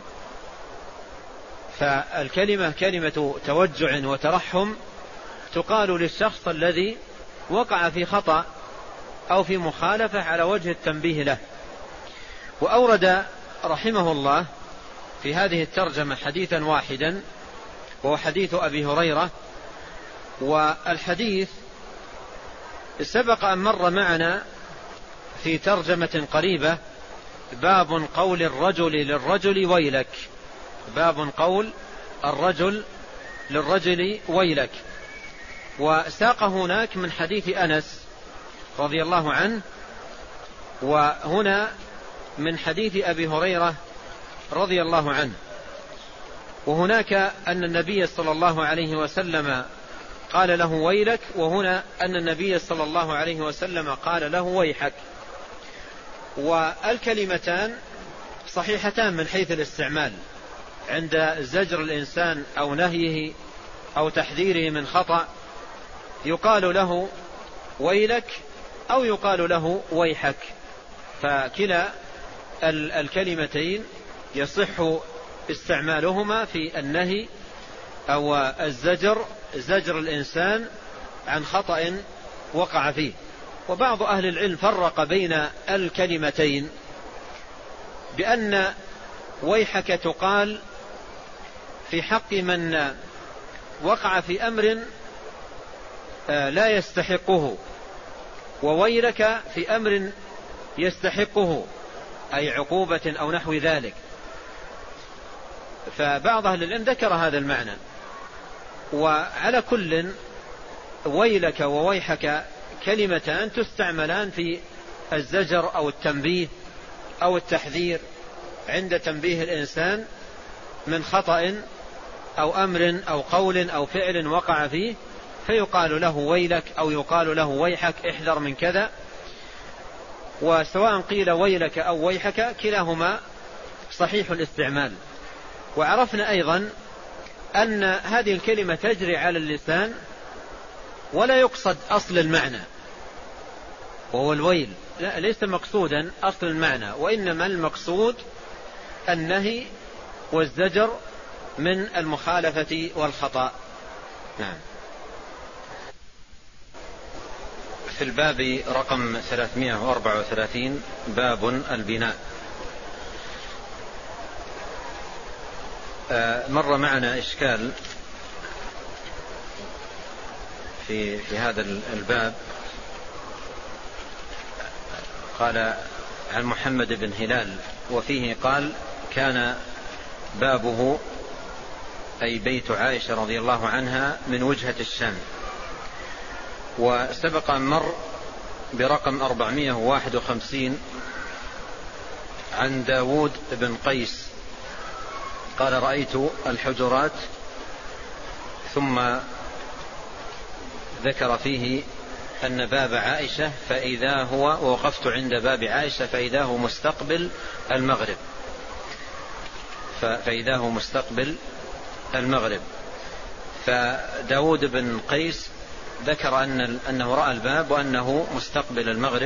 فالكلمة كلمة توجع وترحم تقال للشخص الذي وقع في خطأ أو في مخالفة على وجه التنبيه له. وأورد رحمه الله في هذه الترجمة حديثا واحدا وهو حديث أبي هريرة، والحديث سبق أن مر معنا في ترجمة قريبة، باب قول الرجل للرجل ويلك، باب قول الرجل للرجل ويلك. وساق هناك من حديث أنس رضي الله عنه، وهنا من حديث أبي هريرة رضي الله عنه. وهناك أن النبي صلى الله عليه وسلم قال له ويلك، وهنا أن النبي صلى الله عليه وسلم قال له ويحك. والكلمتان صحيحتان من حيث الاستعمال، عند زجر الإنسان أو نهيه أو تحذيره من خطأ يقال له ويلك أو يقال له ويحك، فكلا الكلمتين يصح استعمالهما في النهي أو الزجر، زجر الإنسان عن خطأ وقع فيه. وبعض أهل العلم فرق بين الكلمتين بأن ويحك تقال في حق من وقع في أمر لا يستحقه، وويلك في أمر يستحقه أي عقوبة أو نحو ذلك. فبعض أهل العلم ذكر هذا المعنى. وعلى كل ويلك وويحك كلمتان تستعملان في الزجر أو التنبيه أو التحذير عند تنبيه الإنسان من خطأ أو أمر أو قول أو فعل وقع فيه، فيقال له ويلك أو يقال له ويحك، احذر من كذا. وسواء قيل ويلك أو ويحك كلاهما صحيح الاستعمال. وعرفنا أيضا أن هذه الكلمة تجري على اللسان ولا يقصد أصل المعنى وهو الويل، لا، ليس مقصودا أصل المعنى، وإنما المقصود النهي والزجر من المخالفة والخطأ. نعم. في الباب رقم ثلاثمائة وأربعة وثلاثين باب البناء. مر معنا إشكال في في هذا الباب. قال عن محمد بن هلال وفيه قال كان بابه أي بيت عائشة رضي الله عنها من وجهة الشام. وسبق أن مر برقم أربعمائة وواحد وخمسين عن داود بن قيس قال رأيت الحجرات، ثم ذكر فيه أن باب عائشة فإذا هو، ووقفت عند باب عائشة فإذا هو مستقبل المغرب، فإذا هو مستقبل المغرب. فداود بن قيس ذكر أن أنه رأى الباب وأنه مستقبل المغرب،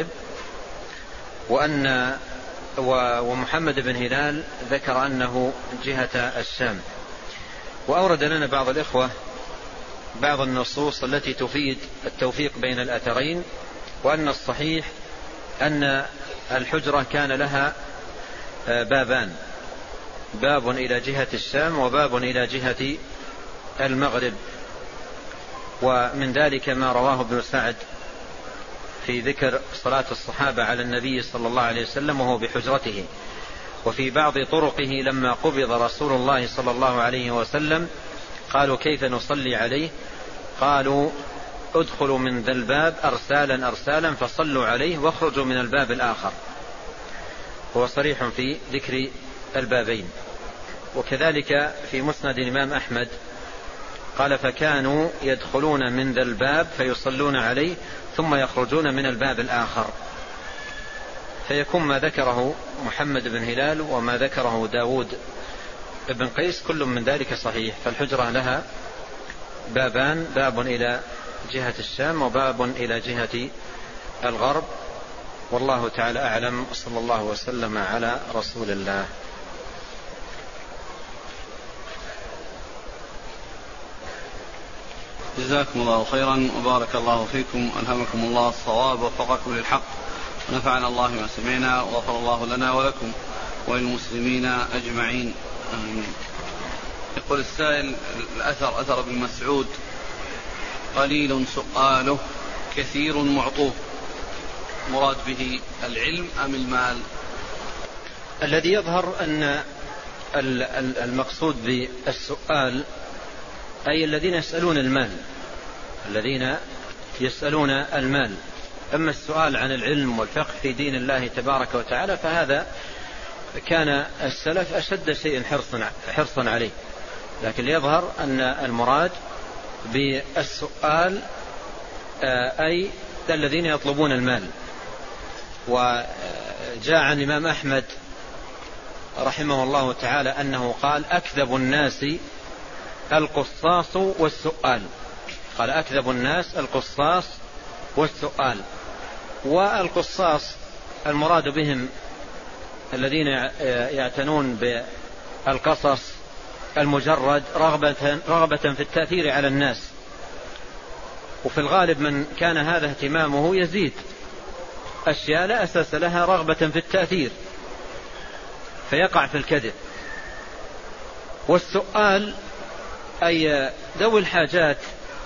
وأن ومحمد بن هلال ذكر أنه جهة الشام. وأورد لنا بعض الإخوة بعض النصوص التي تفيد التوفيق بين الأثرين، وأن الصحيح أن الحجرة كان لها بابان، باب إلى جهة الشام وباب إلى جهة المغرب. ومن ذلك ما رواه ابن سعد في ذكر صلاة الصحابة على النبي صلى الله عليه وسلم وهو بحجرته. وفي بعض طرقه لما قبض رسول الله صلى الله عليه وسلم قالوا كيف نصلي عليه؟ قالوا ادخلوا من ذا الباب أرسالا أرسالا فصلوا عليه واخرجوا من الباب الآخر. هو صريح في ذكر البابين. وكذلك في مسند الإمام أحمد قال فكانوا يدخلون من ذا الباب فيصلون عليه ثم يخرجون من الباب الآخر. فيكون ما ذكره محمد بن هلال وما ذكره داود بن قيس كل من ذلك صحيح. فالحجرة لها بابان، باب إلى جهة الشام وباب إلى جهة الغرب، والله تعالى أعلم. صلى الله وسلم على رسول الله. جزاكم الله خيرا وبارك الله فيكم، ألهمكم الله الصواب ووفقكم للحق، ونفعنا الله ما سمعنا، وغفر الله لنا ولكم وللمسلمين أجمعين، آمين. يقول السائل: الأثر أثر ابن مسعود قليل سؤاله كثير معطوه، مراد به العلم أم المال؟ الذي يظهر أن المقصود بالسؤال أي الذين يسألون المال، الذين يسألون المال. أما السؤال عن العلم والفقه في دين الله تبارك وتعالى فهذا كان السلف أشد شيء حرصا حرصا عليه، لكن يظهر أن المراد بالسؤال أي الذين يطلبون المال. وجاء عن الإمام أحمد رحمه الله تعالى أنه قال: أكذب الناس القصاص والسؤال. قال: أكذب الناس القصاص والسؤال. والقصاص المراد بهم الذين يعتنون بالقصص المجرد رغبة, رغبة في التأثير على الناس، وفي الغالب من كان هذا اهتمامه يزيد أشياء لا أساس لها رغبة في التأثير فيقع في الكذب. والسؤال أي ذوي الحاجات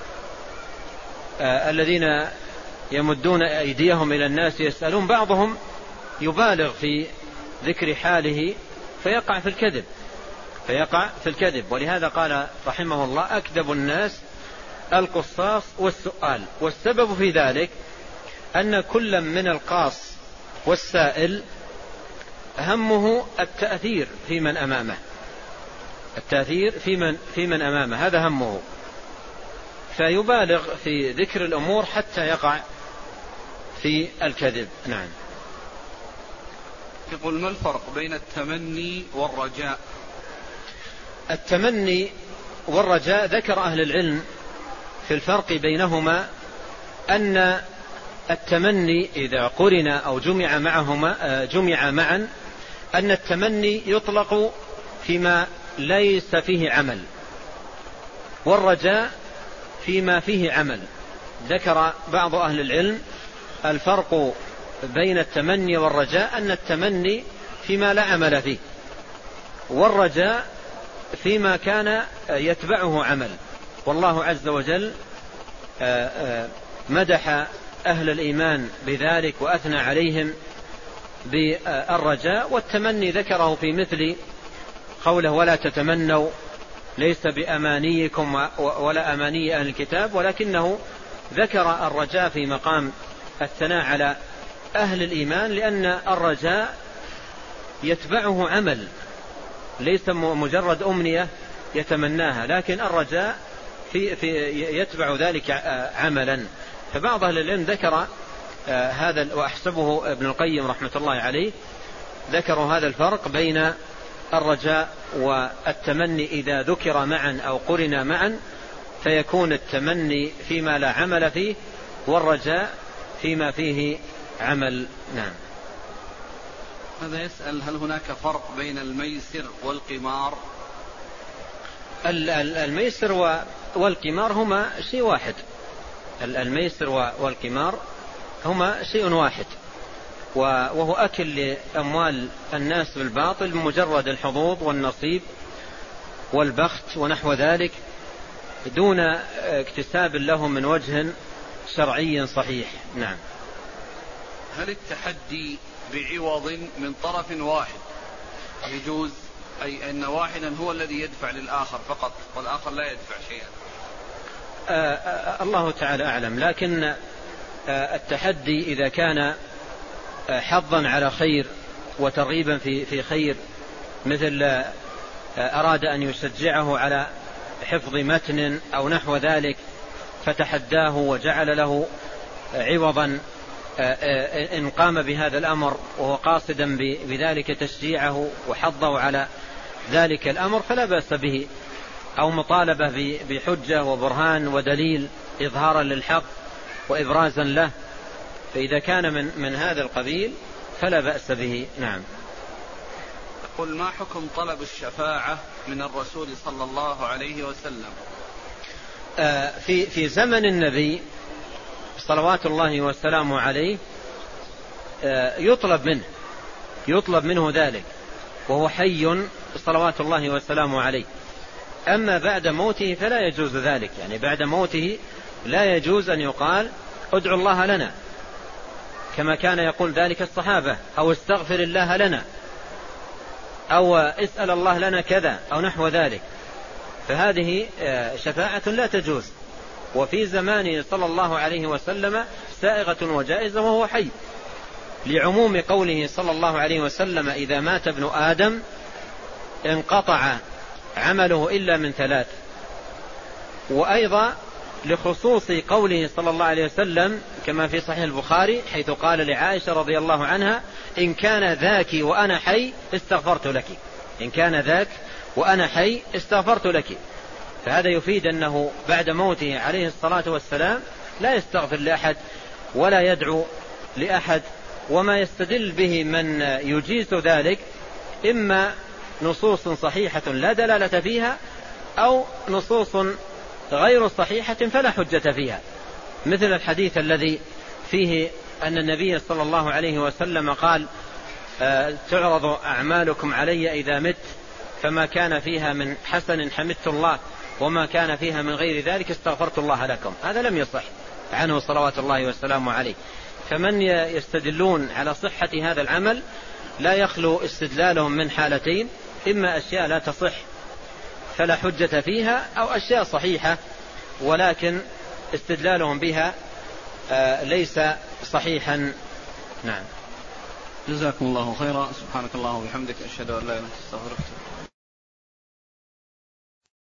آه الذين يمدون أيديهم إلى الناس يسألون، بعضهم يبالغ في ذكر حاله فيقع في الكذب فيقع في الكذب ولهذا قال رحمه الله: أكذب الناس القصاص والسؤال. والسبب في ذلك أن كل من القاص والسائل همه التأثير في من أمامه، التأثير في من, في من أمامه، هذا همه، فيبالغ في ذكر الأمور حتى يقع في الكذب. نعم. يقول: ما الفرق بين التمني والرجاء؟ التمني والرجاء ذكر أهل العلم في الفرق بينهما أن التمني إذا قرن أو جمع معهما جمع معا أن التمني يطلق فيما ليس فيه عمل، والرجاء فيما فيه عمل. ذكر بعض أهل العلم الفرق بين التمني والرجاء أن التمني فيما لا عمل فيه، والرجاء فيما كان يتبعه عمل. والله عز وجل مدح أهل الإيمان بذلك وأثنى عليهم بالرجاء، والتمني ذكره في مثل قوله: ولا تتمنوا ليس بأمانيكم ولا أماني أهل الكتاب، ولكنه ذكر الرجاء في مقام الثناء على أهل الإيمان، لأن الرجاء يتبعه عمل، ليس مجرد أمنية يتمناها، لكن الرجاء في في يتبع ذلك عملا. فبعض أهل العلم ذكر هذا، وأحسبه ابن القيم رحمة الله عليه، ذكروا هذا الفرق بين الرجاء والتمني إذا ذكر معا أو قرن معا فيكون التمني فيما لا عمل فيه والرجاء فيما فيه عمل. نعم. هذا يسأل: هل هناك فرق بين الميسر والقمار؟ الميسر والقمار هما شيء واحد، الميسر والقمار هما شيء واحد، وهو أكل لأموال الناس بالباطل بمجرد الحظوظ والنصيب والبخت ونحو ذلك دون اكتساب له من وجه شرعي صحيح. نعم. هل التحدي بعوض من طرف واحد يجوز، أي أن واحدا هو الذي يدفع للآخر فقط والآخر لا يدفع شيئا؟ آه آه الله تعالى أعلم، لكن آه التحدي إذا كان آه حظا على خير وترغيبا في في خير، مثل آه أراد أن يشجعه على حفظ متن أو نحو ذلك فتحداه وجعل له عوضا إن قام بهذا الأمر وهو قاصدا بذلك تشجيعه وحضه على ذلك الأمر فلا بأس به، أو مطالبة بحجة وبرهان ودليل إظهارا للحق وإبرازا له، فإذا كان من, من هذا القبيل فلا بأس به. نعم. يقول: ما حكم طلب الشفاعة من الرسول صلى الله عليه وسلم؟ آه في, في زمن النبي صلوات الله والسلام عليه آه يطلب منه يطلب منه ذلك وهو حي صلوات الله والسلام عليه. أما بعد موته فلا يجوز ذلك، يعني بعد موته لا يجوز أن يقال ادعو الله لنا كما كان يقول ذلك الصحابة، أو استغفر الله لنا، أو اسأل الله لنا كذا أو نحو ذلك، فهذه شفاعة لا تجوز. وفي زمانه صلى الله عليه وسلم سائغة وجائزة وهو حي، لعموم قوله صلى الله عليه وسلم: إذا مات ابن آدم انقطع عمله إلا من ثلاث. وأيضا لخصوص قوله صلى الله عليه وسلم كما في صحيح البخاري حيث قال لعائشة رضي الله عنها: إن كان ذاك وأنا حي استغفرت لك، إن كان ذاك وأنا حي استغفرت لك. فهذا يفيد أنه بعد موته عليه الصلاة والسلام لا يستغفر لأحد ولا يدعو لأحد. وما يستدل به من يجيز ذلك إما نصوص صحيحة لا دلالة فيها، أو نصوص غير صحيحة فلا حجة فيها، مثل الحديث الذي فيه أن النبي صلى الله عليه وسلم قال: تعرض أعمالكم علي إذا مت، فما كان فيها من حسن حمدت الله، وما كان فيها من غير ذلك استغفرت الله لكم. هذا لم يصح عنه صلوات الله والسلام عليه. فمن يستدلون على صحة هذا العمل لا يخلو استدلالهم من حالتين: إما أشياء لا تصح فلا حجة فيها، أو أشياء صحيحة ولكن استدلالهم بها ليس صحيحا. نعم. جزاكم الله خيرا. سبحانك اللهم وبحمدك، أشهد أن لا إله إلا أنت، أستغفرك.